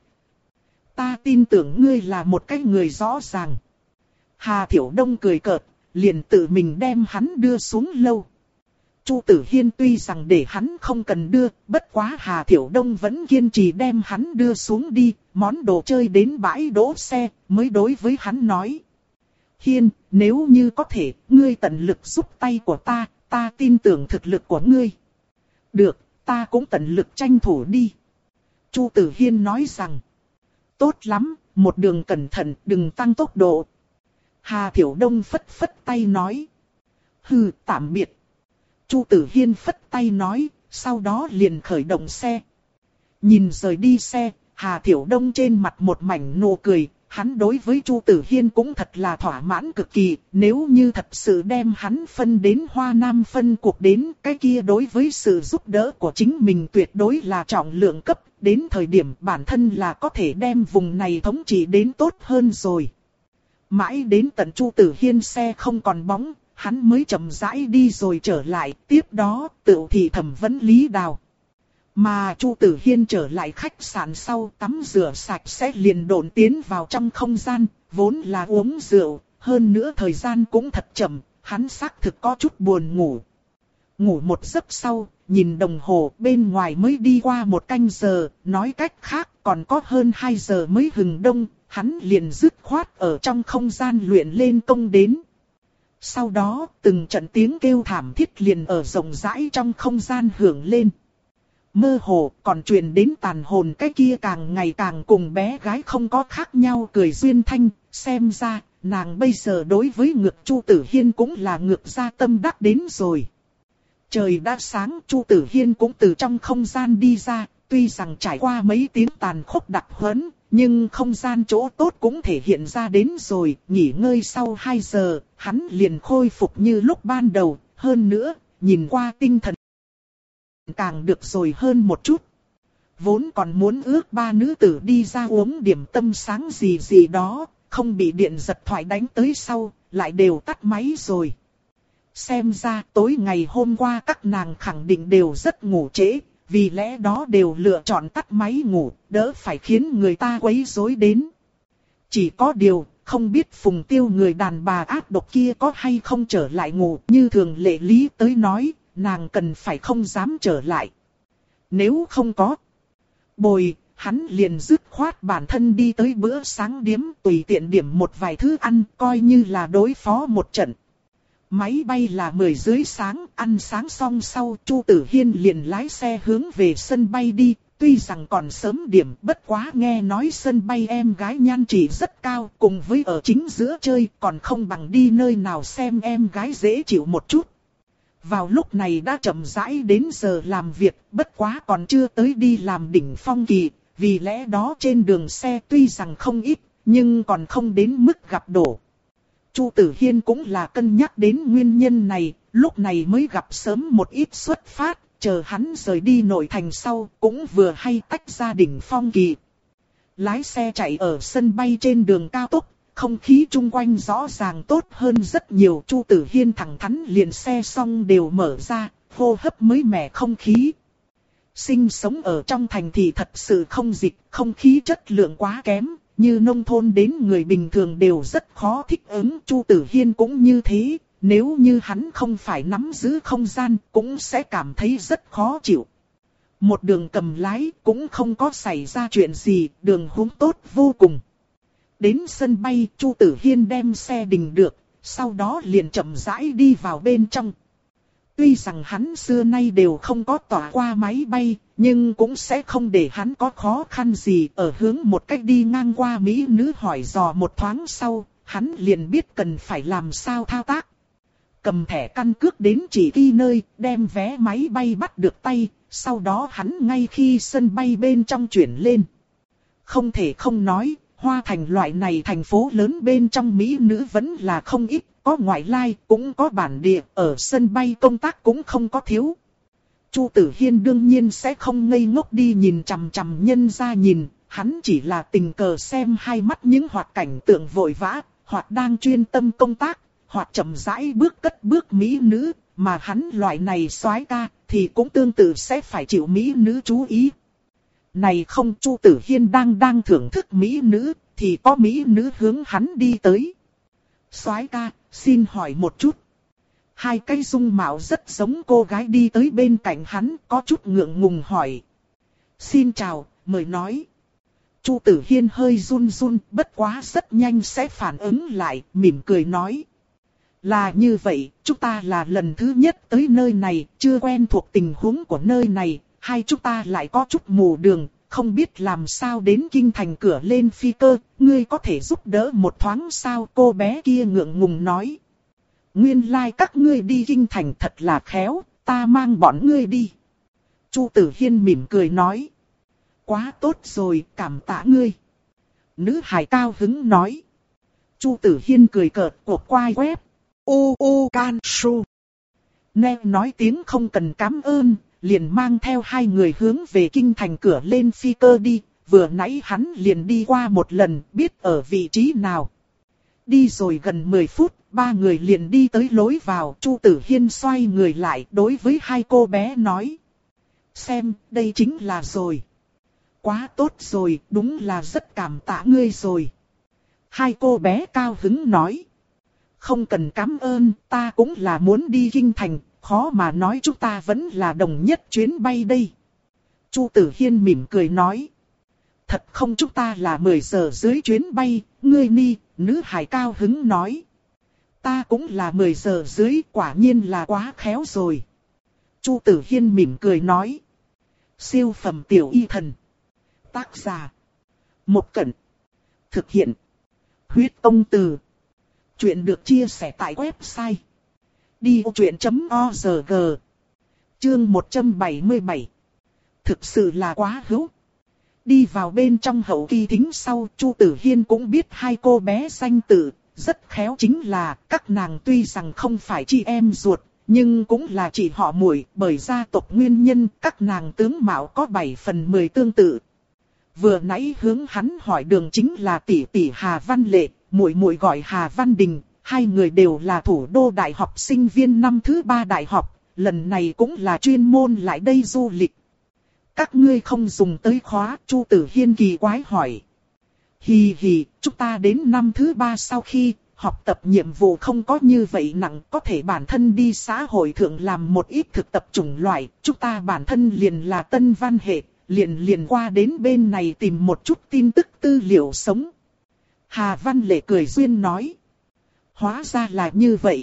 S1: Ta tin tưởng ngươi là một cái người rõ ràng. Hà Thiểu Đông cười cợt, liền tự mình đem hắn đưa xuống lâu. Chu Tử Hiên tuy rằng để hắn không cần đưa, bất quá Hà Thiểu Đông vẫn kiên trì đem hắn đưa xuống đi, món đồ chơi đến bãi đỗ xe, mới đối với hắn nói. Hiên, nếu như có thể, ngươi tận lực giúp tay của ta, ta tin tưởng thực lực của ngươi. Được, ta cũng tận lực tranh thủ đi. Chu Tử Hiên nói rằng. Tốt lắm, một đường cẩn thận, đừng tăng tốc độ. Hà Thiểu Đông phất phất tay nói. Hừ, tạm biệt. Chu Tử Hiên phất tay nói, sau đó liền khởi động xe. Nhìn rời đi xe, Hà Thiểu Đông trên mặt một mảnh nụ cười. Hắn đối với Chu Tử Hiên cũng thật là thỏa mãn cực kỳ, nếu như thật sự đem hắn phân đến Hoa Nam phân cuộc đến, cái kia đối với sự giúp đỡ của chính mình tuyệt đối là trọng lượng cấp, đến thời điểm bản thân là có thể đem vùng này thống trị đến tốt hơn rồi. Mãi đến tận Chu Tử Hiên xe không còn bóng, hắn mới chậm rãi đi rồi trở lại, tiếp đó tự thì thẩm vấn Lý Đào. Mà Chu Tử Hiên trở lại khách sạn sau tắm rửa sạch sẽ liền độn tiến vào trong không gian, vốn là uống rượu, hơn nữa thời gian cũng thật chậm, hắn xác thực có chút buồn ngủ. Ngủ một giấc sau, nhìn đồng hồ bên ngoài mới đi qua một canh giờ, nói cách khác còn có hơn hai giờ mới hừng đông, hắn liền dứt khoát ở trong không gian luyện lên công đến. Sau đó, từng trận tiếng kêu thảm thiết liền ở rộng rãi trong không gian hưởng lên. Mơ hồ còn truyền đến tàn hồn cái kia càng ngày càng cùng bé gái không có khác nhau cười duyên thanh, xem ra nàng bây giờ đối với Ngược Chu Tử Hiên cũng là ngược ra tâm đắc đến rồi. Trời đã sáng, Chu Tử Hiên cũng từ trong không gian đi ra, tuy rằng trải qua mấy tiếng tàn khốc đặc huấn, nhưng không gian chỗ tốt cũng thể hiện ra đến rồi. Nghỉ ngơi sau hai giờ, hắn liền khôi phục như lúc ban đầu, hơn nữa, nhìn qua tinh thần càng được rồi hơn một chút. Vốn còn muốn ước ba nữ tử đi ra uống điểm tâm sáng gì gì đó, không bị điện giật thoại đánh tới sau, lại đều tắt máy rồi. Xem ra tối ngày hôm qua các nàng khẳng định đều rất ngủ trễ, vì lẽ đó đều lựa chọn tắt máy ngủ, đỡ phải khiến người ta quấy rối đến. Chỉ có điều, không biết Phùng Tiêu người đàn bà ác độc kia có hay không trở lại ngủ, như thường lệ lý tới nói, nàng cần phải không dám trở lại. Nếu không có bồi, hắn liền dứt khoát bản thân đi tới bữa sáng điếm, tùy tiện điểm một vài thứ ăn, coi như là đối phó một trận. Máy bay là mười dưới sáng, ăn sáng xong sau, Chu Tử Hiên liền lái xe hướng về sân bay đi. Tuy rằng còn sớm điểm, bất quá nghe nói sân bay em gái nhan trị rất cao, cùng với ở chính giữa chơi, còn không bằng đi nơi nào xem em gái dễ chịu một chút. Vào lúc này đã chậm rãi đến giờ làm việc, bất quá còn chưa tới đi làm đỉnh phong kỳ, vì lẽ đó trên đường xe tuy rằng không ít, nhưng còn không đến mức gặp đổ. Chu Tử Hiên cũng là cân nhắc đến nguyên nhân này, lúc này mới gặp sớm một ít xuất phát, chờ hắn rời đi nội thành sau, cũng vừa hay tách ra đỉnh phong kỳ. Lái xe chạy ở sân bay trên đường cao tốc, không khí chung quanh rõ ràng tốt hơn rất nhiều. Chu Tử Hiên thẳng thắn liền xe xong đều mở ra, hô hấp mới mẻ không khí. Sinh sống ở trong thành thì thật sự không dịch, không khí chất lượng quá kém, như nông thôn đến người bình thường đều rất khó thích ứng. Chu Tử Hiên cũng như thế, nếu như hắn không phải nắm giữ không gian, cũng sẽ cảm thấy rất khó chịu. Một đường cầm lái cũng không có xảy ra chuyện gì, đường huống tốt vô cùng. Đến sân bay, Chu Tử Hiên đem xe đình được, sau đó liền chậm rãi đi vào bên trong. Tuy rằng hắn xưa nay đều không có tỏa qua máy bay, nhưng cũng sẽ không để hắn có khó khăn gì. Ở hướng một cách đi ngang qua mỹ nữ hỏi dò một thoáng sau, hắn liền biết cần phải làm sao thao tác. Cầm thẻ căn cước đến chỉ ghi nơi, đem vé máy bay bắt được tay, sau đó hắn ngay khi sân bay bên trong chuyển lên. Không thể không nói, Hoa Thành loại này thành phố lớn bên trong mỹ nữ vẫn là không ít, có ngoại lai cũng có bản địa, ở sân bay công tác cũng không có thiếu. Chu Tử Hiên đương nhiên sẽ không ngây ngốc đi nhìn chằm chằm nhân ra nhìn, hắn chỉ là tình cờ xem hai mắt những hoạt cảnh tượng vội vã, hoặc đang chuyên tâm công tác, hoặc chậm rãi bước cất bước mỹ nữ, mà hắn loại này soái ca thì cũng tương tự sẽ phải chịu mỹ nữ chú ý. Này không, Chu Tử Hiên đang đang thưởng thức mỹ nữ, thì có mỹ nữ hướng hắn đi tới. Soái ca, xin hỏi một chút. Hai cái dung mạo rất giống cô gái đi tới bên cạnh hắn, có chút ngượng ngùng hỏi. Xin chào, mời nói. Chu Tử Hiên hơi run run, bất quá rất nhanh sẽ phản ứng lại, mỉm cười nói. Là như vậy, chúng ta là lần thứ nhất tới nơi này, chưa quen thuộc tình huống của nơi này, hai chúng ta lại có chút mù đường, không biết làm sao đến kinh thành cửa lên phi cơ, ngươi có thể giúp đỡ một thoáng sao? Cô bé kia ngượng ngùng nói. Nguyên lai like các ngươi đi kinh thành thật là khéo, ta mang bọn ngươi đi. Chu Tử Hiên mỉm cười nói. Quá tốt rồi, cảm tạ ngươi. Nữ hài cao hứng nói. Chu Tử Hiên cười cợt cột quai quép. U u can su. Nghe nói tiếng không cần cảm ơn, liền mang theo hai người hướng về kinh thành cửa lên phi cơ đi. Vừa nãy hắn liền đi qua một lần, biết ở vị trí nào. Đi rồi gần mười phút, ba người liền đi tới lối vào. Chu Tử Hiên xoay người lại đối với hai cô bé nói. Xem, đây chính là rồi. Quá tốt rồi, đúng là rất cảm tạ ngươi rồi. Hai cô bé cao hứng nói. Không cần cảm ơn, ta cũng là muốn đi kinh thành, khó mà nói chúng ta vẫn là đồng nhất chuyến bay đây. Chu Tử Hiên mỉm cười nói. Thật không, chúng ta là mười giờ dưới chuyến bay, ngươi ni, nữ hài cao hứng nói. Ta cũng là mười giờ dưới, quả nhiên là quá khéo rồi. Chu Tử Hiên mỉm cười nói. Siêu phẩm tiểu y thần. Tác giả. Một Cẩn. Thực hiện. Huyết Công Từ. Chuyện được chia sẻ tại website đi ô chuyện chấm org. Chương một trăm bảy mươi bảy. Thực sự là quá hữu. Đi vào bên trong hậu kỳ thính sau, Chu Tử Hiên cũng biết hai cô bé danh tự, rất khéo chính là các nàng tuy rằng không phải chị em ruột, nhưng cũng là chị họ muội, bởi gia tộc nguyên nhân, các nàng tướng mạo có bảy phần mười tương tự. Vừa nãy hướng hắn hỏi đường chính là tỷ tỷ Hà Văn Lệ, muội muội gọi Hà Văn Đình, hai người đều là thủ đô đại học sinh viên năm thứ ba đại học, lần này cũng là chuyên môn lại đây du lịch. Các ngươi không dùng tới khóa, Chu Tử Hiên kỳ quái hỏi. Hì hì, chúng ta đến năm thứ ba sau khi học tập nhiệm vụ không có như vậy nặng, có thể bản thân đi xã hội thượng làm một ít thực tập chủng loại, chúng ta bản thân liền là tân văn hệ, liền liền qua đến bên này tìm một chút tin tức tư liệu sống. Hà Văn Lệ cười duyên nói. Hóa ra là như vậy.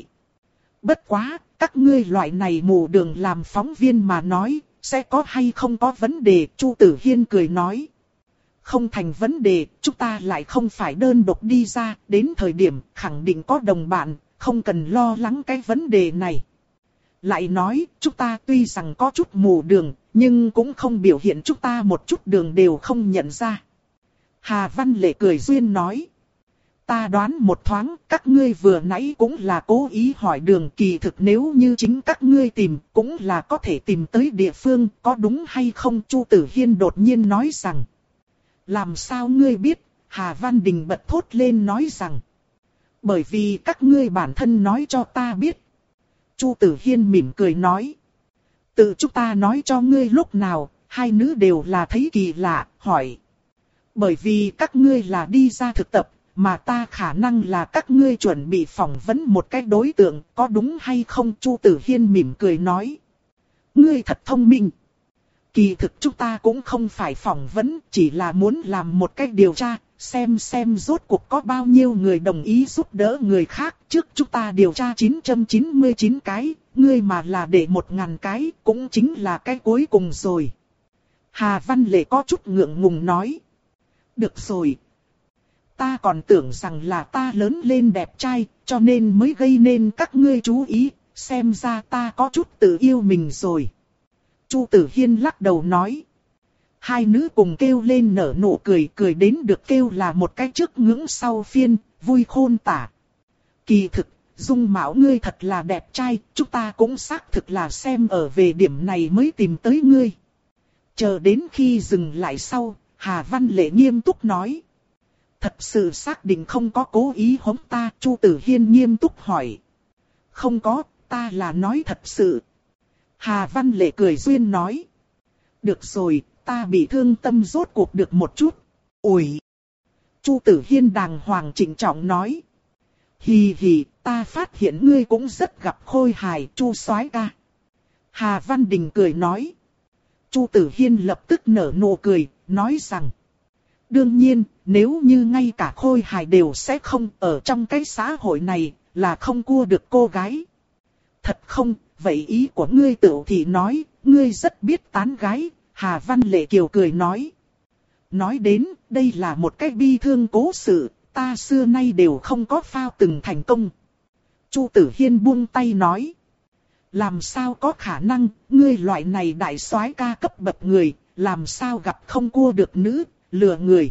S1: Bất quá, các ngươi loại này mù đường làm phóng viên mà nói, sẽ có hay không có vấn đề, Chu Tử Hiên cười nói. Không thành vấn đề, chúng ta lại không phải đơn độc đi ra, đến thời điểm khẳng định có đồng bạn, không cần lo lắng cái vấn đề này. Lại nói, chúng ta tuy rằng có chút mù đường, nhưng cũng không biểu hiện chúng ta một chút đường đều không nhận ra. Hà Văn Lệ cười duyên nói. Ta đoán một thoáng, các ngươi vừa nãy cũng là cố ý hỏi đường, kỳ thực nếu như chính các ngươi tìm, cũng là có thể tìm tới địa phương, có đúng hay không? Chu Tử Hiên đột nhiên nói rằng. Làm sao ngươi biết? Hà Văn Đình bật thốt lên nói rằng. Bởi vì các ngươi bản thân nói cho ta biết. Chu Tử Hiên mỉm cười nói. Tự chúng ta nói cho ngươi lúc nào, hai nữ đều là thấy kỳ lạ, hỏi. Bởi vì các ngươi là đi ra thực tập, mà ta khả năng là các ngươi chuẩn bị phỏng vấn một cái đối tượng, có đúng hay không? Chu Tử Hiên mỉm cười nói. Ngươi thật thông minh. Kỳ thực chúng ta cũng không phải phỏng vấn, chỉ là muốn làm một cách điều tra, xem xem rốt cuộc có bao nhiêu người đồng ý giúp đỡ người khác. Trước chúng ta điều tra chín trăm chín mươi chín cái, ngươi mà là để một ngàn cái, cũng chính là cái cuối cùng rồi. Hà Văn Lệ có chút ngượng ngùng nói. Được rồi. Ta còn tưởng rằng là ta lớn lên đẹp trai, cho nên mới gây nên các ngươi chú ý, xem ra ta có chút tự yêu mình rồi. Chu Tử Hiên lắc đầu nói. Hai nữ cùng kêu lên nở nụ cười, cười đến được kêu là một cái trước ngưỡng sau phiên, vui khôn tả. Kỳ thực, dung mạo ngươi thật là đẹp trai, chúng ta cũng xác thực là xem ở về điểm này mới tìm tới ngươi. Chờ đến khi dừng lại sau, Hà Văn Lệ nghiêm túc nói. Thật sự xác định không có cố ý hống ta? Chu Tử Hiên nghiêm túc hỏi. Không có, ta là nói thật sự. Hà Văn Lệ cười duyên nói. Được rồi, ta bị thương tâm rốt cuộc được một chút. Ủi! Chu Tử Hiên đàng hoàng trịnh trọng nói. Hì hì, ta phát hiện ngươi cũng rất gặp khôi hài, Chu soái ca. Hà Văn Đình cười nói. Chu Tử Hiên lập tức nở nụ cười, nói rằng. Đương nhiên, nếu như ngay cả khôi hài đều sẽ không, ở trong cái xã hội này, là không cua được cô gái. Thật không, vậy ý của ngươi tự thì nói, ngươi rất biết tán gái, Hà Văn Lệ Kiều cười nói. Nói đến, đây là một cái bi thương cố sự, ta xưa nay đều không có phao từng thành công. Chu Tử Hiên buông tay nói. Làm sao có khả năng, ngươi loại này đại soái ca cấp bậc người, làm sao gặp không cua được nữ, lừa người.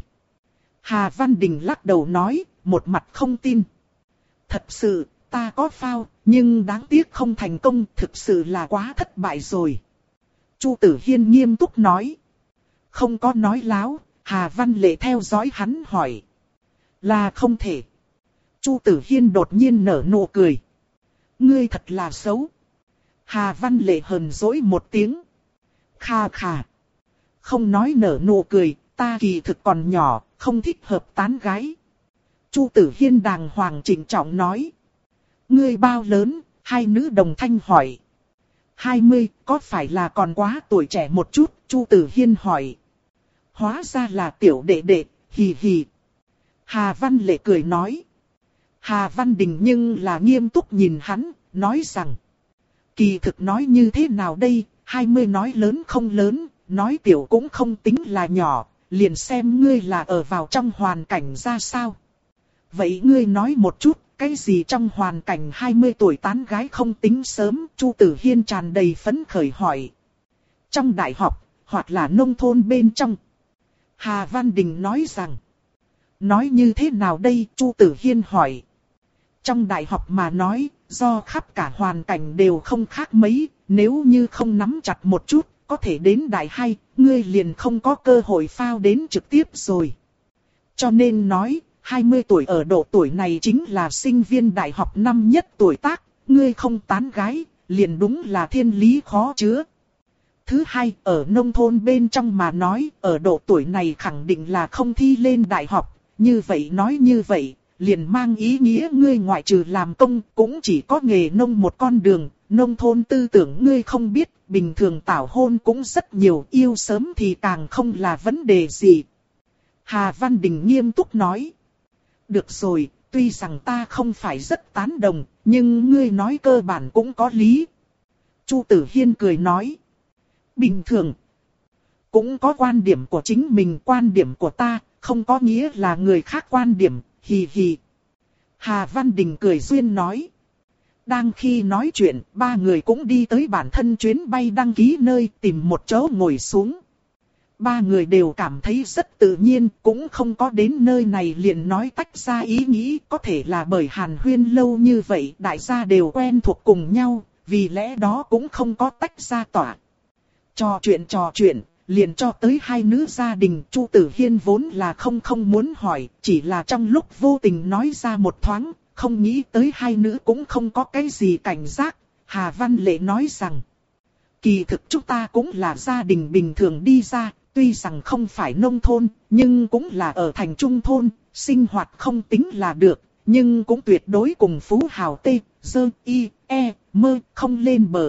S1: Hà Văn Đình lắc đầu nói, một mặt không tin. Thật sự, ta có phao, nhưng đáng tiếc không thành công, thực sự là quá thất bại rồi. Chu Tử Hiên nghiêm túc nói. Không có nói láo, Hà Văn Lệ theo dõi hắn hỏi. Là không thể. Chu Tử Hiên đột nhiên nở nụ cười. Ngươi thật là xấu. Hà Văn Lệ hờn dỗi một tiếng. Kha kha. Không nói nở nụ cười, ta kỳ thực còn nhỏ, không thích hợp tán gái. Chu Tử Hiên đàng hoàng trịnh trọng nói. Ngươi bao lớn? Hai nữ đồng thanh hỏi. Hai mươi, có phải là còn quá tuổi trẻ một chút? Chu Tử Hiên hỏi. Hóa ra là tiểu đệ đệ, hì hì. Hà Văn Lệ cười nói. Hà Văn Đình nhưng là nghiêm túc nhìn hắn, nói rằng. Kỳ thực nói như thế nào đây, hai mươi nói lớn không lớn, nói tiểu cũng không tính là nhỏ, liền xem ngươi là ở vào trong hoàn cảnh ra sao. Vậy ngươi nói một chút, cái gì trong hoàn cảnh hai mươi tuổi tán gái không tính sớm, Chu Tử Hiên tràn đầy phấn khởi hỏi. Trong đại học, hoặc là nông thôn bên trong. Hà Văn Đình nói rằng. Nói như thế nào đây, Chu Tử Hiên hỏi. Trong đại học mà nói, do khắp cả hoàn cảnh đều không khác mấy, nếu như không nắm chặt một chút, có thể đến đại hai, ngươi liền không có cơ hội phao đến trực tiếp rồi. Cho nên nói, hai mươi tuổi ở độ tuổi này chính là sinh viên đại học năm nhất tuổi tác, ngươi không tán gái, liền đúng là thiên lý khó chứa. Thứ hai, ở nông thôn bên trong mà nói, ở độ tuổi này khẳng định là không thi lên đại học, như vậy nói như vậy, liền mang ý nghĩa ngươi ngoại trừ làm công cũng chỉ có nghề nông một con đường, nông thôn tư tưởng ngươi không biết, bình thường tảo hôn cũng rất nhiều, yêu sớm thì càng không là vấn đề gì. Hà Văn Đình nghiêm túc nói. Được rồi, tuy rằng ta không phải rất tán đồng, nhưng ngươi nói cơ bản cũng có lý. Chu Tử Hiên cười nói. Bình thường. Cũng có quan điểm của chính mình, quan điểm của ta, không có nghĩa là người khác quan điểm, hì hì. Hà Văn Đình cười duyên nói. Đang khi nói chuyện, ba người cũng đi tới bản thân chuyến bay đăng ký nơi tìm một chỗ ngồi xuống. Ba người đều cảm thấy rất tự nhiên, cũng không có đến nơi này liền nói tách ra ý nghĩ, có thể là bởi hàn huyên lâu như vậy, đại gia đều quen thuộc cùng nhau, vì lẽ đó cũng không có tách ra tỏa. Trò chuyện trò chuyện, liền cho tới hai nữ gia đình, Chu Tử Hiên vốn là không không muốn hỏi, chỉ là trong lúc vô tình nói ra một thoáng, không nghĩ tới hai nữ cũng không có cái gì cảnh giác. Hà Văn Lệ nói rằng, kỳ thực chúng ta cũng là gia đình bình thường đi ra, tuy rằng không phải nông thôn, nhưng cũng là ở thành trung thôn, sinh hoạt không tính là được, nhưng cũng tuyệt đối cùng phú hào tê, dơ, y, e, mơ, không lên bờ.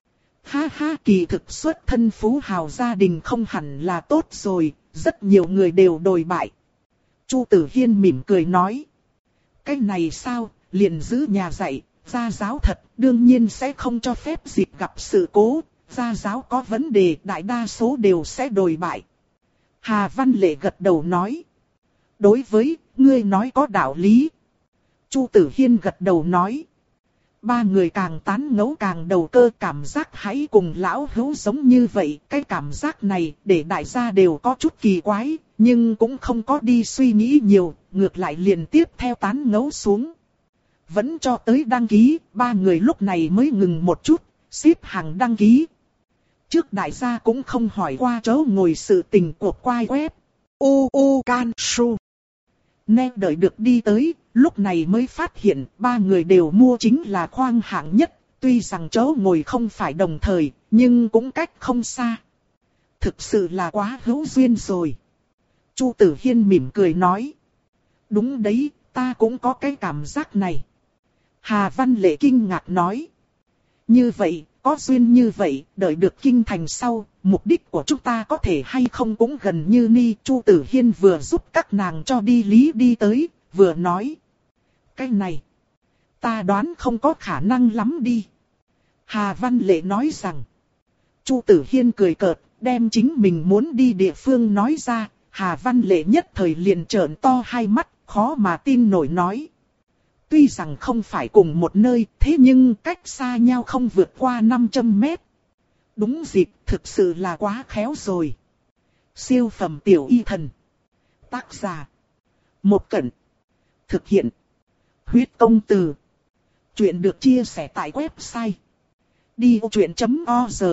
S1: Ha ha, kỳ thực xuất thân phú hào gia đình không hẳn là tốt rồi, rất nhiều người đều đồi bại. Chu Tử Hiên mỉm cười nói. Cái này sao, liền giữ nhà dạy, gia giáo thật, đương nhiên sẽ không cho phép dịp gặp sự cố, gia giáo có vấn đề đại đa số đều sẽ đồi bại. Hà Văn Lệ gật đầu nói. Đối với, ngươi nói có đạo lý. Chu Tử Hiên gật đầu nói. Ba người càng tán ngẫu càng đầu cơ, cảm giác hãy cùng lão hữu giống như vậy. Cái cảm giác này để đại gia đều có chút kỳ quái, nhưng cũng không có đi suy nghĩ nhiều, ngược lại liền tiếp theo tán ngẫu xuống. Vẫn cho tới đăng ký, ba người lúc này mới ngừng một chút, xếp hàng đăng ký. Trước đại gia cũng không hỏi qua chỗ ngồi sự tình của quai web. U U Can Su. Nè đợi được đi tới, lúc này mới phát hiện ba người đều mua chính là khoang hạng nhất, tuy rằng chỗ ngồi không phải đồng thời, nhưng cũng cách không xa. Thực sự là quá hữu duyên rồi. Chu Tử Hiên mỉm cười nói. Đúng đấy, ta cũng có cái cảm giác này. Hà Văn Lệ kinh ngạc nói. Như vậy, có duyên như vậy, đợi được kinh thành sau, mục đích của chúng ta có thể hay không cũng gần như ni. Chu Tử Hiên vừa giúp các nàng cho đi lý đi tới, vừa nói. Cái này, ta đoán không có khả năng lắm đi. Hà Văn Lệ nói rằng. Chu Tử Hiên cười cợt, đem chính mình muốn đi địa phương nói ra. Hà Văn Lệ nhất thời liền trợn to hai mắt, khó mà tin nổi nói. Tuy rằng không phải cùng một nơi, thế nhưng cách xa nhau không vượt qua năm trăm mét. Đúng dịp, thực sự là quá khéo rồi. Siêu phẩm tiểu y thần. Tác giả. Một Cẩn. Thực hiện. Huyết công từ. Chuyện được chia sẻ tại website. đi ô chuyện chấm org.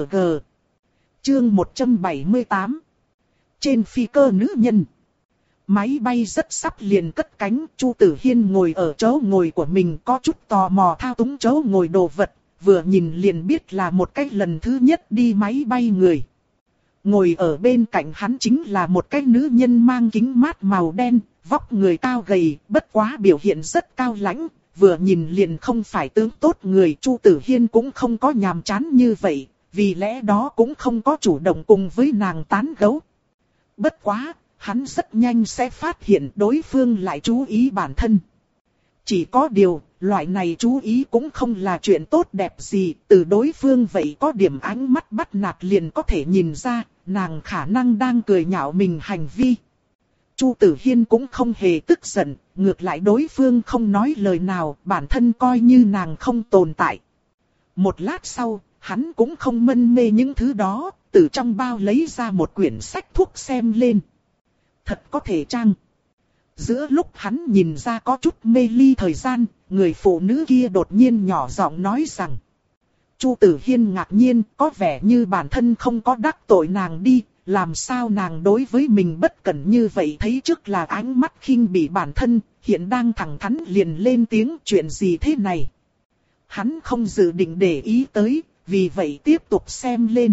S1: Chương một trăm bảy mươi tám. Trên phi cơ nữ nhân. Máy bay rất sắp liền cất cánh, Chu Tử Hiên ngồi ở chỗ ngồi của mình có chút tò mò thao túng chỗ ngồi đồ vật, vừa nhìn liền biết là một cái lần thứ nhất đi máy bay người. Ngồi ở bên cạnh hắn chính là một cái nữ nhân mang kính mát màu đen, vóc người cao gầy, bất quá biểu hiện rất cao lãnh, vừa nhìn liền không phải tướng tốt người. Chu Tử Hiên cũng không có nhàm chán như vậy, vì lẽ đó cũng không có chủ động cùng với nàng tán gẫu. Bất quá, hắn rất nhanh sẽ phát hiện đối phương lại chú ý bản thân. Chỉ có điều, loại này chú ý cũng không là chuyện tốt đẹp gì, từ đối phương vậy có điểm ánh mắt bắt nạt liền có thể nhìn ra, nàng khả năng đang cười nhạo mình hành vi. Chu Tử Hiên cũng không hề tức giận, ngược lại đối phương không nói lời nào, bản thân coi như nàng không tồn tại. Một lát sau, hắn cũng không mân mê những thứ đó, từ trong bao lấy ra một quyển sách thuốc xem lên. Thật có thể chăng? Giữa lúc hắn nhìn ra có chút mê ly thời gian, người phụ nữ kia đột nhiên nhỏ giọng nói rằng. Chu Tử Hiên ngạc nhiên, có vẻ như bản thân không có đắc tội nàng đi, làm sao nàng đối với mình bất cẩn như vậy, thấy trước là ánh mắt khinh bỉ bản thân, hiện đang thẳng thắn liền lên tiếng, chuyện gì thế này. Hắn không dự định để ý tới, vì vậy tiếp tục xem lên.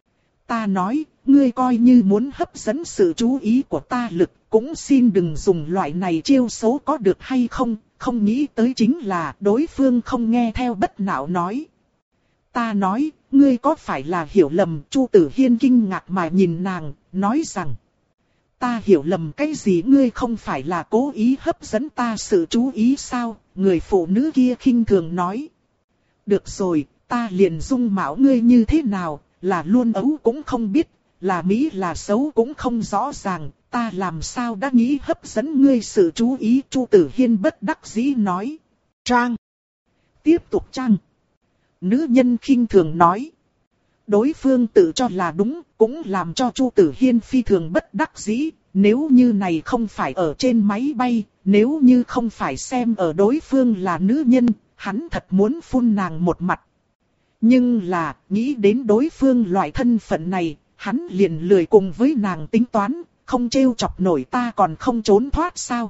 S1: Ta nói, ngươi coi như muốn hấp dẫn sự chú ý của ta lực, cũng xin đừng dùng loại này chiêu xấu có được hay không, không nghĩ tới chính là đối phương không nghe theo bất não nói. Ta nói, ngươi có phải là hiểu lầm? Chu Tử Hiên kinh ngạc mà nhìn nàng, nói rằng. Ta hiểu lầm cái gì? Ngươi không phải là cố ý hấp dẫn ta sự chú ý sao? Người phụ nữ kia khinh thường nói. Được rồi, ta liền dung mạo ngươi như thế nào, là luôn ấu cũng không biết, là mỹ là xấu cũng không rõ ràng, ta làm sao đã nghĩ hấp dẫn ngươi sự chú ý? Chu Tử Hiên bất đắc dĩ nói. Trang. Tiếp tục trang. Nữ nhân khinh thường nói. Đối phương tự cho là đúng, cũng làm cho Chu Tử Hiên phi thường bất đắc dĩ. Nếu như này không phải ở trên máy bay, nếu như không phải xem ở đối phương là nữ nhân, hắn thật muốn phun nàng một mặt. Nhưng là, nghĩ đến đối phương loại thân phận này, hắn liền lười cùng với nàng tính toán, không trêu chọc nổi ta còn không trốn thoát sao.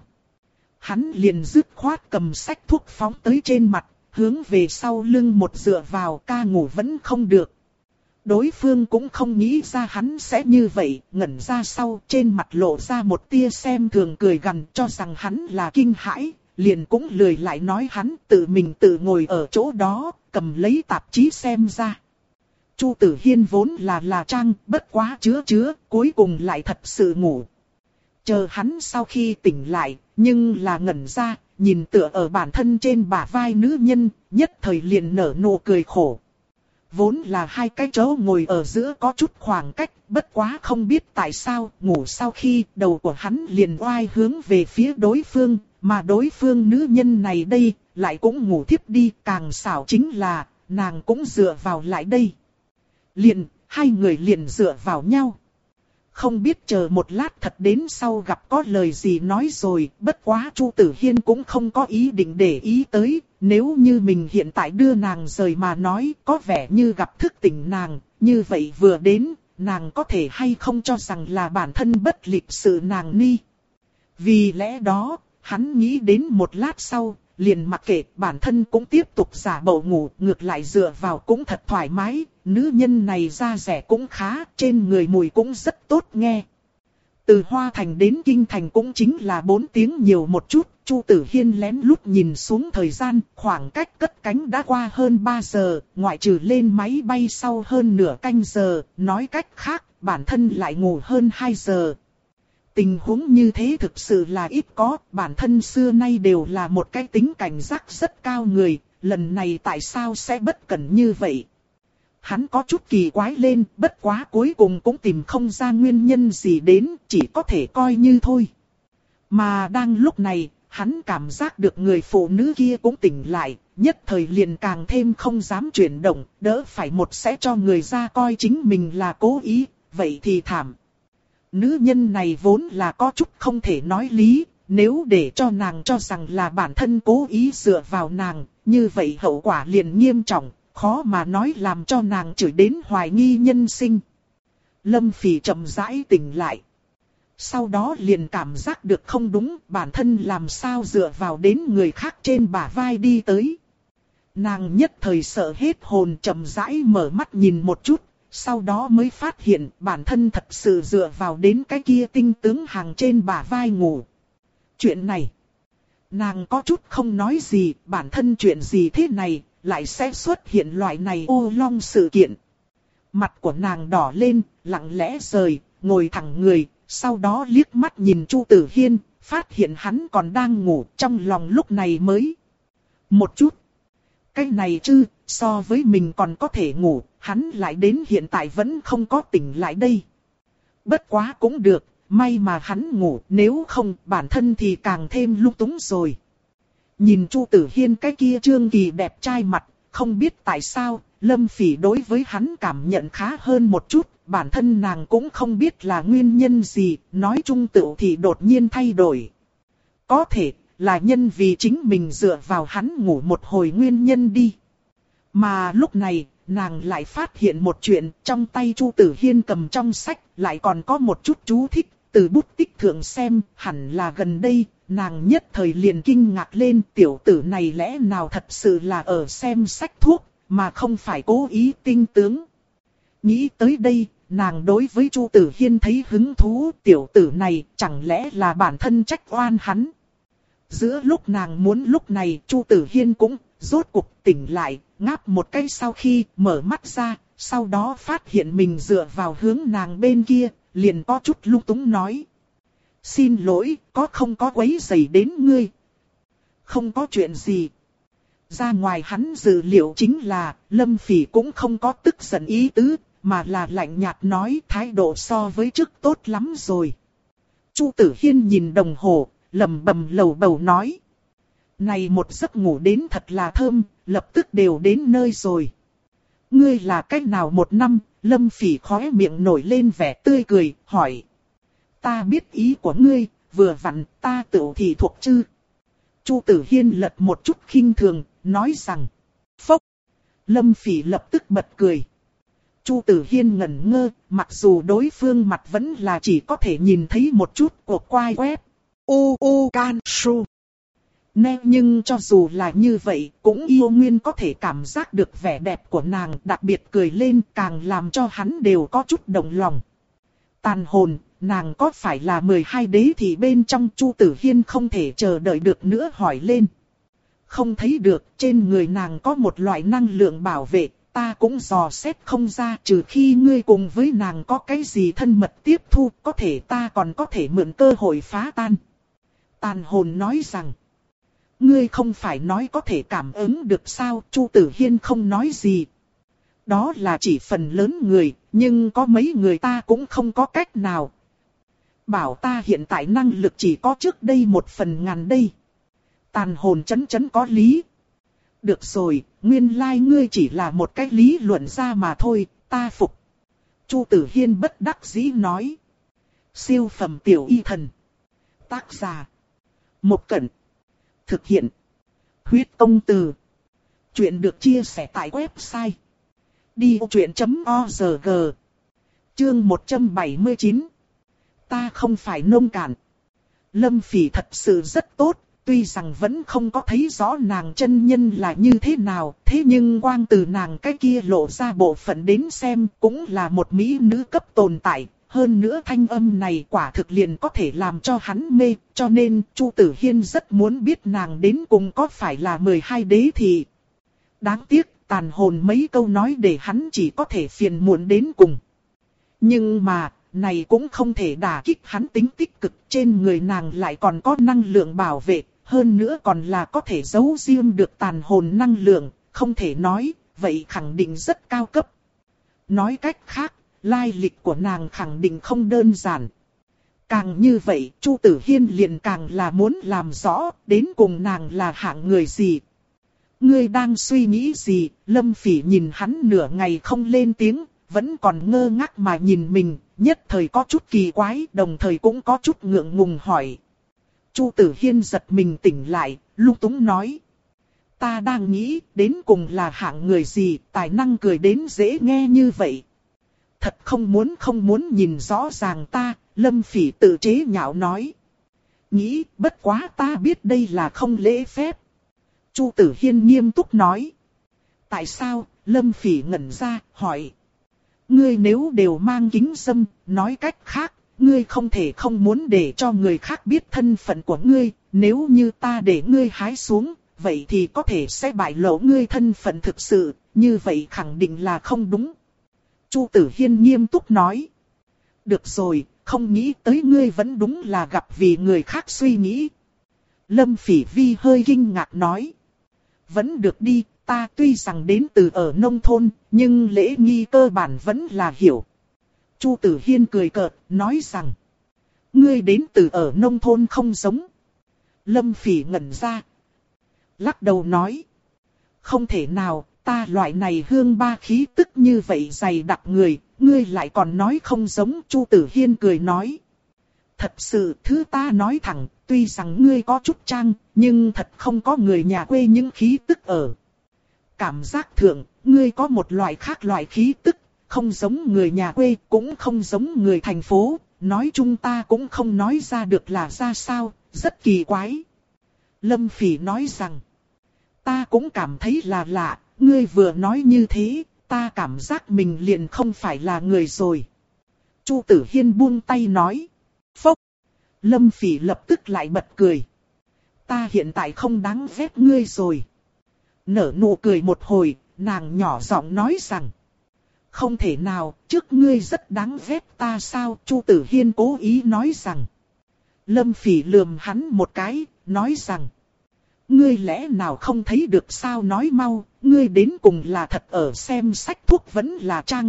S1: Hắn liền dứt khoát cầm sách thuốc phóng tới trên mặt, hướng về sau lưng một dựa vào, ca ngủ vẫn không được. Đối phương cũng không nghĩ ra hắn sẽ như vậy, ngẩn ra sau, trên mặt lộ ra một tia xem thường cười gằn, cho rằng hắn là kinh hãi, liền cũng lười lại nói hắn, tự mình tự ngồi ở chỗ đó, cầm lấy tạp chí xem ra. Chu Tử Hiên vốn là là trang, bất quá chứa chứa, cuối cùng lại thật sự ngủ. Chờ hắn sau khi tỉnh lại, nhưng là ngẩn ra, nhìn tựa ở bản thân trên bả vai nữ nhân, nhất thời liền nở nụ cười khổ. Vốn là hai cái chỗ ngồi ở giữa có chút khoảng cách, bất quá không biết tại sao, ngủ sau khi đầu của hắn liền oai hướng về phía đối phương, mà đối phương nữ nhân này đây, lại cũng ngủ thiếp đi, càng xảo chính là, nàng cũng dựa vào lại đây. Liền, hai người liền dựa vào nhau. Không biết chờ một lát thật đến sau gặp có lời gì nói rồi, bất quá Chu Tử Hiên cũng không có ý định để ý tới, nếu như mình hiện tại đưa nàng rời mà nói, có vẻ như gặp thức tỉnh nàng, như vậy vừa đến, nàng có thể hay không cho rằng là bản thân bất lịch sự nàng ni. Vì lẽ đó, hắn nghĩ đến một lát sau, liền mặc kệ bản thân cũng tiếp tục giả bộ ngủ, ngược lại dựa vào cũng thật thoải mái, nữ nhân này da rẻ cũng khá, trên người mùi cũng rất tốt nghe. Từ Hoa Thành đến Kinh Thành cũng chính là bốn tiếng nhiều một chút, Chu Tử Hiên lén lút nhìn xuống thời gian, khoảng cách cất cánh đã qua hơn ba giờ, ngoại trừ lên máy bay sau hơn nửa canh giờ, nói cách khác, bản thân lại ngủ hơn hai giờ. Tình huống như thế thực sự là ít có, bản thân xưa nay đều là một cái tính cảnh giác rất cao người, lần này tại sao sẽ bất cẩn như vậy? Hắn có chút kỳ quái lên, bất quá cuối cùng cũng tìm không ra nguyên nhân gì đến, chỉ có thể coi như thôi. Mà đang lúc này, hắn cảm giác được người phụ nữ kia cũng tỉnh lại, nhất thời liền càng thêm không dám chuyển động, đỡ phải một sẽ cho người ra coi chính mình là cố ý, vậy thì thảm. Nữ nhân này vốn là có chút không thể nói lý, nếu để cho nàng cho rằng là bản thân cố ý dựa vào nàng, như vậy hậu quả liền nghiêm trọng, khó mà nói làm cho nàng chửi đến hoài nghi nhân sinh. Lâm Phỉ chậm rãi tỉnh lại. Sau đó liền cảm giác được không đúng, bản thân làm sao dựa vào đến người khác trên bả vai đi tới. Nàng nhất thời sợ hết hồn, chậm rãi mở mắt nhìn một chút. Sau đó mới phát hiện bản thân thật sự dựa vào đến cái kia tinh tướng hàng trên bả vai ngủ. Chuyện này, nàng có chút không nói gì, bản thân chuyện gì thế này, lại sẽ xuất hiện loại này ô long sự kiện. Mặt của nàng đỏ lên, lặng lẽ rời, ngồi thẳng người, sau đó liếc mắt nhìn Chu Tử Hiên, phát hiện hắn còn đang ngủ, trong lòng lúc này mới một chút. Cái này chứ, so với mình còn có thể ngủ, hắn lại đến hiện tại vẫn không có tỉnh lại đây. Bất quá cũng được, may mà hắn ngủ, nếu không bản thân thì càng thêm lung túng rồi. Nhìn Chu Tử Hiên cái kia trương kỳ đẹp trai mặt, không biết tại sao, Lâm Phỉ đối với hắn cảm nhận khá hơn một chút, bản thân nàng cũng không biết là nguyên nhân gì, nói chung tựu thì đột nhiên thay đổi. Có thể là nhân vì chính mình dựa vào hắn ngủ một hồi nguyên nhân đi. Mà lúc này, nàng lại phát hiện một chuyện, trong tay Chu Tử Hiên cầm trong sách, lại còn có một chút chú thích, từ bút tích thượng xem, hẳn là gần đây, nàng nhất thời liền kinh ngạc lên, tiểu tử này lẽ nào thật sự là ở xem sách thuốc, mà không phải cố ý tinh tướng. Nghĩ tới đây, nàng đối với Chu Tử Hiên thấy hứng thú, tiểu tử này chẳng lẽ là bản thân trách oan hắn. Giữa lúc nàng muốn lúc này, Chu Tử Hiên cũng rốt cuộc tỉnh lại, ngáp một cái sau khi mở mắt ra, sau đó phát hiện mình dựa vào hướng nàng bên kia, liền có chút lung túng nói. Xin lỗi, có không có quấy rầy đến ngươi? Không có chuyện gì. Ra ngoài hắn dự liệu chính là, Lâm Phỉ cũng không có tức giận ý tứ, mà là lạnh nhạt nói thái độ so với trước tốt lắm rồi. Chu Tử Hiên nhìn đồng hồ, lẩm bẩm lầu bầu nói. Này một giấc ngủ đến thật là thơm, lập tức đều đến nơi rồi. Ngươi là cách nào một năm? Lâm Phỉ khóe miệng nổi lên vẻ tươi cười, hỏi. Ta biết ý của ngươi, vừa vặn ta tự thì thuộc chư. Chu Tử Hiên lật một chút khinh thường, nói rằng. Phốc. Lâm Phỉ lập tức bật cười. Chu Tử Hiên ngẩn ngơ, mặc dù đối phương mặt vẫn là chỉ có thể nhìn thấy một chút của quai web. U U Can Su. Nè, nhưng cho dù là như vậy, cũng yêu nguyên có thể cảm giác được vẻ đẹp của nàng, đặc biệt cười lên càng làm cho hắn đều có chút động lòng. Tàn hồn, nàng có phải là mười hai đế thì bên trong? Chu Tử Hiên không thể chờ đợi được nữa hỏi lên. Không thấy được, trên người nàng có một loại năng lượng bảo vệ, ta cũng dò xét không ra, trừ khi ngươi cùng với nàng có cái gì thân mật tiếp thu, có thể ta còn có thể mượn cơ hội phá tan. Tàn hồn nói rằng. Ngươi không phải nói có thể cảm ứng được sao? Chu Tử Hiên không nói gì. Đó là chỉ phần lớn người, nhưng có mấy người ta cũng không có cách nào. Bảo ta hiện tại năng lực chỉ có trước đây một phần ngàn đây. Tàn hồn chấn chấn có lý. Được rồi, nguyên lai like ngươi chỉ là một cái lý luận ra mà thôi, ta phục. Chu Tử Hiên bất đắc dĩ nói. Siêu phẩm tiểu y thần. Tác giả. Một Cẩn. Thực hiện. Huyết công từ. Chuyện được chia sẻ tại website. đi ô chuyện chấm org. Chương một trăm bảy mươi chín. Ta không phải nông cạn. Lâm Phỉ thật sự rất tốt. Tuy rằng vẫn không có thấy rõ nàng chân nhân là như thế nào, thế nhưng quang từ nàng cái kia lộ ra bộ phận đến xem cũng là một mỹ nữ cấp tồn tại. Hơn nữa thanh âm này quả thực liền có thể làm cho hắn mê, cho nên Chu Tử Hiên rất muốn biết nàng đến cùng có phải là mười hai đế thì. Đáng tiếc, tàn hồn mấy câu nói để hắn chỉ có thể phiền muộn đến cùng. Nhưng mà, này cũng không thể đả kích hắn tính tích cực, trên người nàng lại còn có năng lượng bảo vệ, hơn nữa còn là có thể giấu riêng được tàn hồn năng lượng, không thể nói, vậy khẳng định rất cao cấp. Nói cách khác, lai lịch của nàng khẳng định không đơn giản. Càng như vậy, Chu Tử Hiên liền càng là muốn làm rõ, đến cùng nàng là hạng người gì. Ngươi đang suy nghĩ gì? Lâm Phỉ nhìn hắn nửa ngày không lên tiếng, vẫn còn ngơ ngác mà nhìn mình, nhất thời có chút kỳ quái, đồng thời cũng có chút ngượng ngùng hỏi. Chu Tử Hiên giật mình tỉnh lại, lung túng nói. Ta đang nghĩ, đến cùng là hạng người gì, tài năng cười đến dễ nghe như vậy. Thật không muốn không muốn nhìn rõ ràng ta, Lâm Phỉ tự chế nhạo nói. Nghĩ, bất quá ta biết đây là không lễ phép. Chu Tử Hiên nghiêm túc nói. Tại sao? Lâm Phỉ ngẩn ra, hỏi. Ngươi nếu đều mang kính dâm, nói cách khác, ngươi không thể không muốn để cho người khác biết thân phận của ngươi, nếu như ta để ngươi hái xuống, vậy thì có thể sẽ bại lộ ngươi thân phận thực sự, như vậy khẳng định là không đúng. Chu Tử Hiên nghiêm túc nói. Được rồi, không nghĩ tới ngươi vẫn đúng là gặp vì người khác suy nghĩ. Lâm Phỉ Vi hơi kinh ngạc nói. Vẫn được đi, ta tuy rằng đến từ ở nông thôn, nhưng lễ nghi cơ bản vẫn là hiểu. Chu Tử Hiên cười cợt, nói rằng. ngươi đến từ ở nông thôn không giống. Lâm Phỉ ngẩn ra. Lắc đầu nói. Không thể nào, ta loại này hương ba khí tức như vậy dày đặc người, ngươi lại còn nói không giống. Chu Tử Hiên cười nói. Thật sự thứ ta nói thẳng, tuy rằng ngươi có chút trang, nhưng thật không có người nhà quê những khí tức ở. Cảm giác thượng, ngươi có một loại khác loại khí tức, không giống người nhà quê, cũng không giống người thành phố, nói chung ta cũng không nói ra được là ra sao, rất kỳ quái. Lâm Phỉ nói rằng, ta cũng cảm thấy là lạ, ngươi vừa nói như thế, ta cảm giác mình liền không phải là người rồi. Chu Tử Hiên buông tay nói, phốc. Lâm Phỉ lập tức lại bật cười. Ta hiện tại không đáng ghét ngươi rồi. Nở nụ cười một hồi, nàng nhỏ giọng nói rằng, không thể nào, trước ngươi rất đáng ghét ta sao? Chu Tử Hiên cố ý nói rằng. Lâm Phỉ lườm hắn một cái, nói rằng, ngươi lẽ nào không thấy được sao? Nói mau, ngươi đến cùng là thật ở xem sách thuốc vẫn là trang?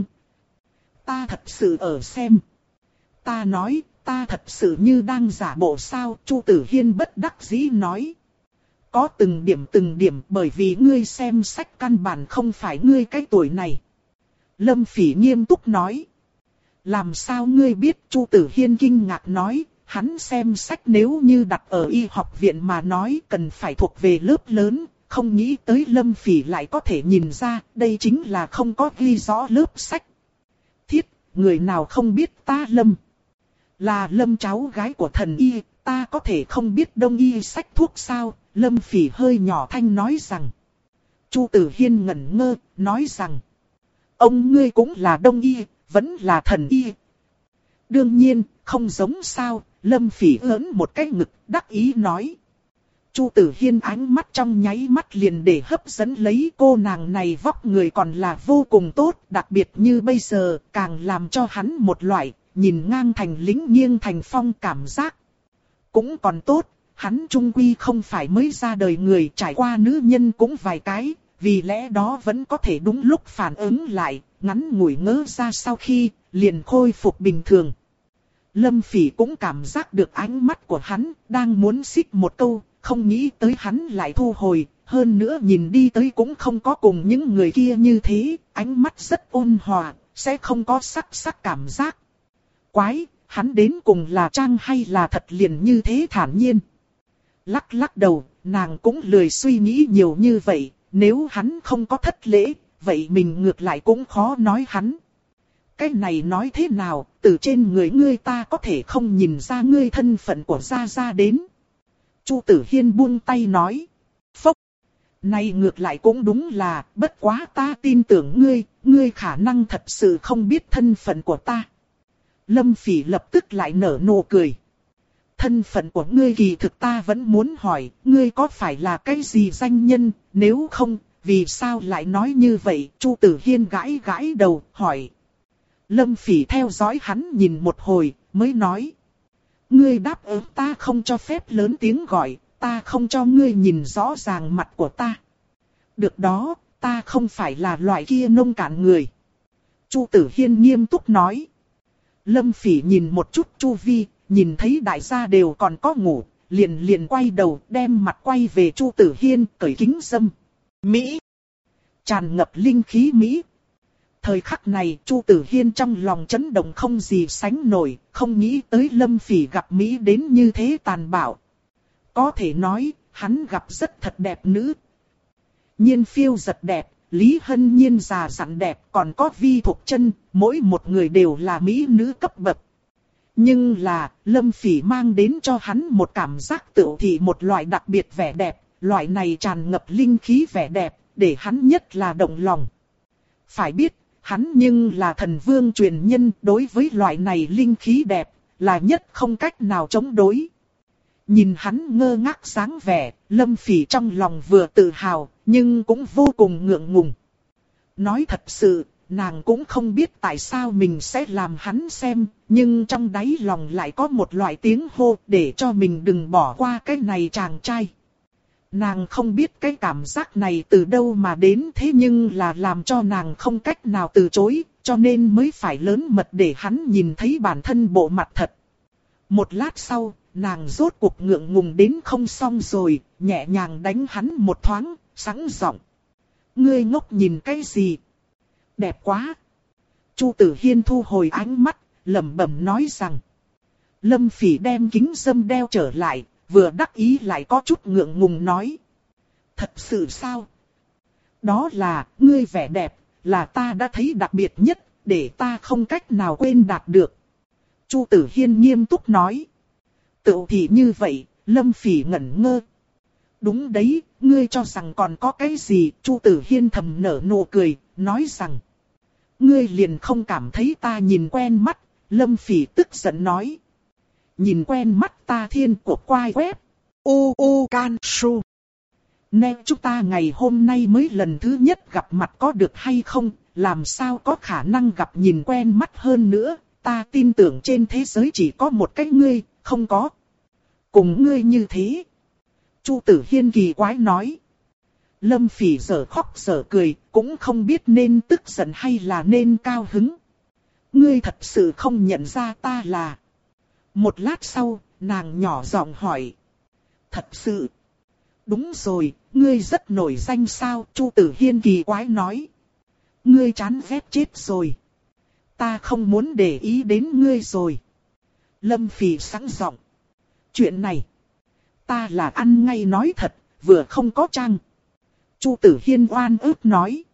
S1: Ta thật sự ở xem. Ta nói, ta thật sự như đang giả bộ sao? Chu Tử Hiên bất đắc dĩ nói. Có từng điểm từng điểm, bởi vì ngươi xem sách căn bản không phải ngươi cái tuổi này. Lâm Phỉ nghiêm túc nói. Làm sao ngươi biết? Chu Tử Hiên kinh ngạc nói. Hắn xem sách nếu như đặt ở y học viện mà nói cần phải thuộc về lớp lớn. Không nghĩ tới Lâm Phỉ lại có thể nhìn ra, đây chính là không có ghi rõ lớp sách. Thiết, người nào không biết ta Lâm? Là Lâm cháu gái của thần y, ta có thể không biết đông y sách thuốc sao? Lâm Phỉ hơi nhỏ thanh nói rằng. Chu Tử Hiên ngẩn ngơ, nói rằng. Ông ngươi cũng là đông y, vẫn là thần y. Đương nhiên, không giống sao, Lâm Phỉ ưỡn một cái ngực, đắc ý nói. Chu Tử Hiên ánh mắt trong nháy mắt liền để hấp dẫn lấy cô nàng này, vóc người còn là vô cùng tốt, đặc biệt như bây giờ, càng làm cho hắn một loại, nhìn ngang thành lính nghiêng thành phong cảm giác. Cũng còn tốt, hắn trung quy không phải mới ra đời người, trải qua nữ nhân cũng vài cái, vì lẽ đó vẫn có thể đúng lúc phản ứng lại, ngắn ngủi ngớ ra sau khi, liền khôi phục bình thường. Lâm Phỉ cũng cảm giác được ánh mắt của hắn, đang muốn xích một câu, không nghĩ tới hắn lại thu hồi, hơn nữa nhìn đi tới cũng không có cùng những người kia như thế, ánh mắt rất ôn hòa, sẽ không có sắc sắc cảm giác. Quái, hắn đến cùng là trang hay là thật liền như thế thản nhiên. Lắc lắc đầu, nàng cũng lười suy nghĩ nhiều như vậy, nếu hắn không có thất lễ, vậy mình ngược lại cũng khó nói hắn. Cái này nói thế nào, từ trên người ngươi ta có thể không nhìn ra ngươi thân phận của Gia Gia đến. Chu Tử Hiên buông tay nói. Phốc. Này ngược lại cũng đúng là, bất quá ta tin tưởng ngươi, ngươi khả năng thật sự không biết thân phận của ta. Lâm Phỉ lập tức lại nở nụ cười. Thân phận của ngươi kỳ thực ta vẫn muốn hỏi, ngươi có phải là cái gì danh nhân, nếu không, vì sao lại nói như vậy? Chu Tử Hiên gãi gãi đầu, hỏi. Lâm Phỉ theo dõi hắn nhìn một hồi, mới nói. Ngươi đáp ứng ta không cho phép lớn tiếng gọi, ta không cho ngươi nhìn rõ ràng mặt của ta. Được đó, ta không phải là loại kia nông cạn người. Chu Tử Hiên nghiêm túc nói. Lâm Phỉ nhìn một chút chu vi, nhìn thấy đại gia đều còn có ngủ, liền liền quay đầu đem mặt quay về Chu Tử Hiên, cởi kính râm. Mỹ! Tràn ngập linh khí Mỹ! Thời khắc này Chu Tử Hiên trong lòng chấn động không gì sánh nổi, không nghĩ tới Lâm Phỉ gặp Mỹ đến như thế tàn bạo. Có thể nói, hắn gặp rất thật đẹp nữ. Nhiên Phiêu giật đẹp, Lý Hân Nhiên già dặn đẹp, còn có Vi Thục Chân, mỗi một người đều là Mỹ nữ cấp bậc. Nhưng là, Lâm Phỉ mang đến cho hắn một cảm giác tựu thị một loại đặc biệt vẻ đẹp, loại này tràn ngập linh khí vẻ đẹp, để hắn nhất là động lòng. Phải biết, hắn nhưng là thần vương truyền nhân, đối với loại này linh khí đẹp, là nhất không cách nào chống đối. Nhìn hắn ngơ ngác dáng vẻ, Lâm Phỉ trong lòng vừa tự hào, nhưng cũng vô cùng ngượng ngùng. Nói thật sự, nàng cũng không biết tại sao mình sẽ làm hắn xem, nhưng trong đáy lòng lại có một loại tiếng hô để cho mình đừng bỏ qua cái này chàng trai. Nàng không biết cái cảm giác này từ đâu mà đến, thế nhưng là làm cho nàng không cách nào từ chối, cho nên mới phải lớn mật để hắn nhìn thấy bản thân bộ mặt thật. Một lát sau, nàng rốt cuộc ngượng ngùng đến không xong rồi, nhẹ nhàng đánh hắn một thoáng, sẵn giọng. Ngươi ngốc nhìn cái gì? Đẹp quá. Chu Tử Hiên thu hồi ánh mắt, lẩm bẩm nói rằng. Lâm Phỉ đem kính râm đeo trở lại, vừa đắc ý lại có chút ngượng ngùng nói. Thật sự sao? Đó là, ngươi vẻ đẹp, là ta đã thấy đặc biệt nhất, để ta không cách nào quên đạt được. Chu Tử Hiên nghiêm túc nói. Tự thì như vậy, Lâm Phỉ ngẩn ngơ. Đúng đấy, ngươi cho rằng còn có cái gì? Chu Tử Hiên thầm nở nụ cười, nói rằng. Ngươi liền không cảm thấy ta nhìn quen mắt, Lâm Phỉ tức giận nói. Nhìn quen mắt ta thiên của quai web. U U Can Su. Nè chúng ta ngày hôm nay mới lần thứ nhất gặp mặt có được hay không, làm sao có khả năng gặp nhìn quen mắt hơn nữa, ta tin tưởng trên thế giới chỉ có một cái ngươi, không có. Cùng ngươi như thế. Chu Tử Hiên kỳ quái nói. Lâm Phỉ giở khóc giở cười, cũng không biết nên tức giận hay là nên cao hứng. Ngươi thật sự không nhận ra ta là... Một lát sau, nàng nhỏ giọng hỏi. Thật sự... Đúng rồi, ngươi rất nổi danh sao? Chu Tử Hiên kỳ quái nói. Ngươi chán ghét chết rồi. Ta không muốn để ý đến ngươi rồi. Lâm Phỉ sẵn giọng. Chuyện này, ta là ăn ngay nói thật, vừa không có trang. Chu Tử Hiên oan ức nói.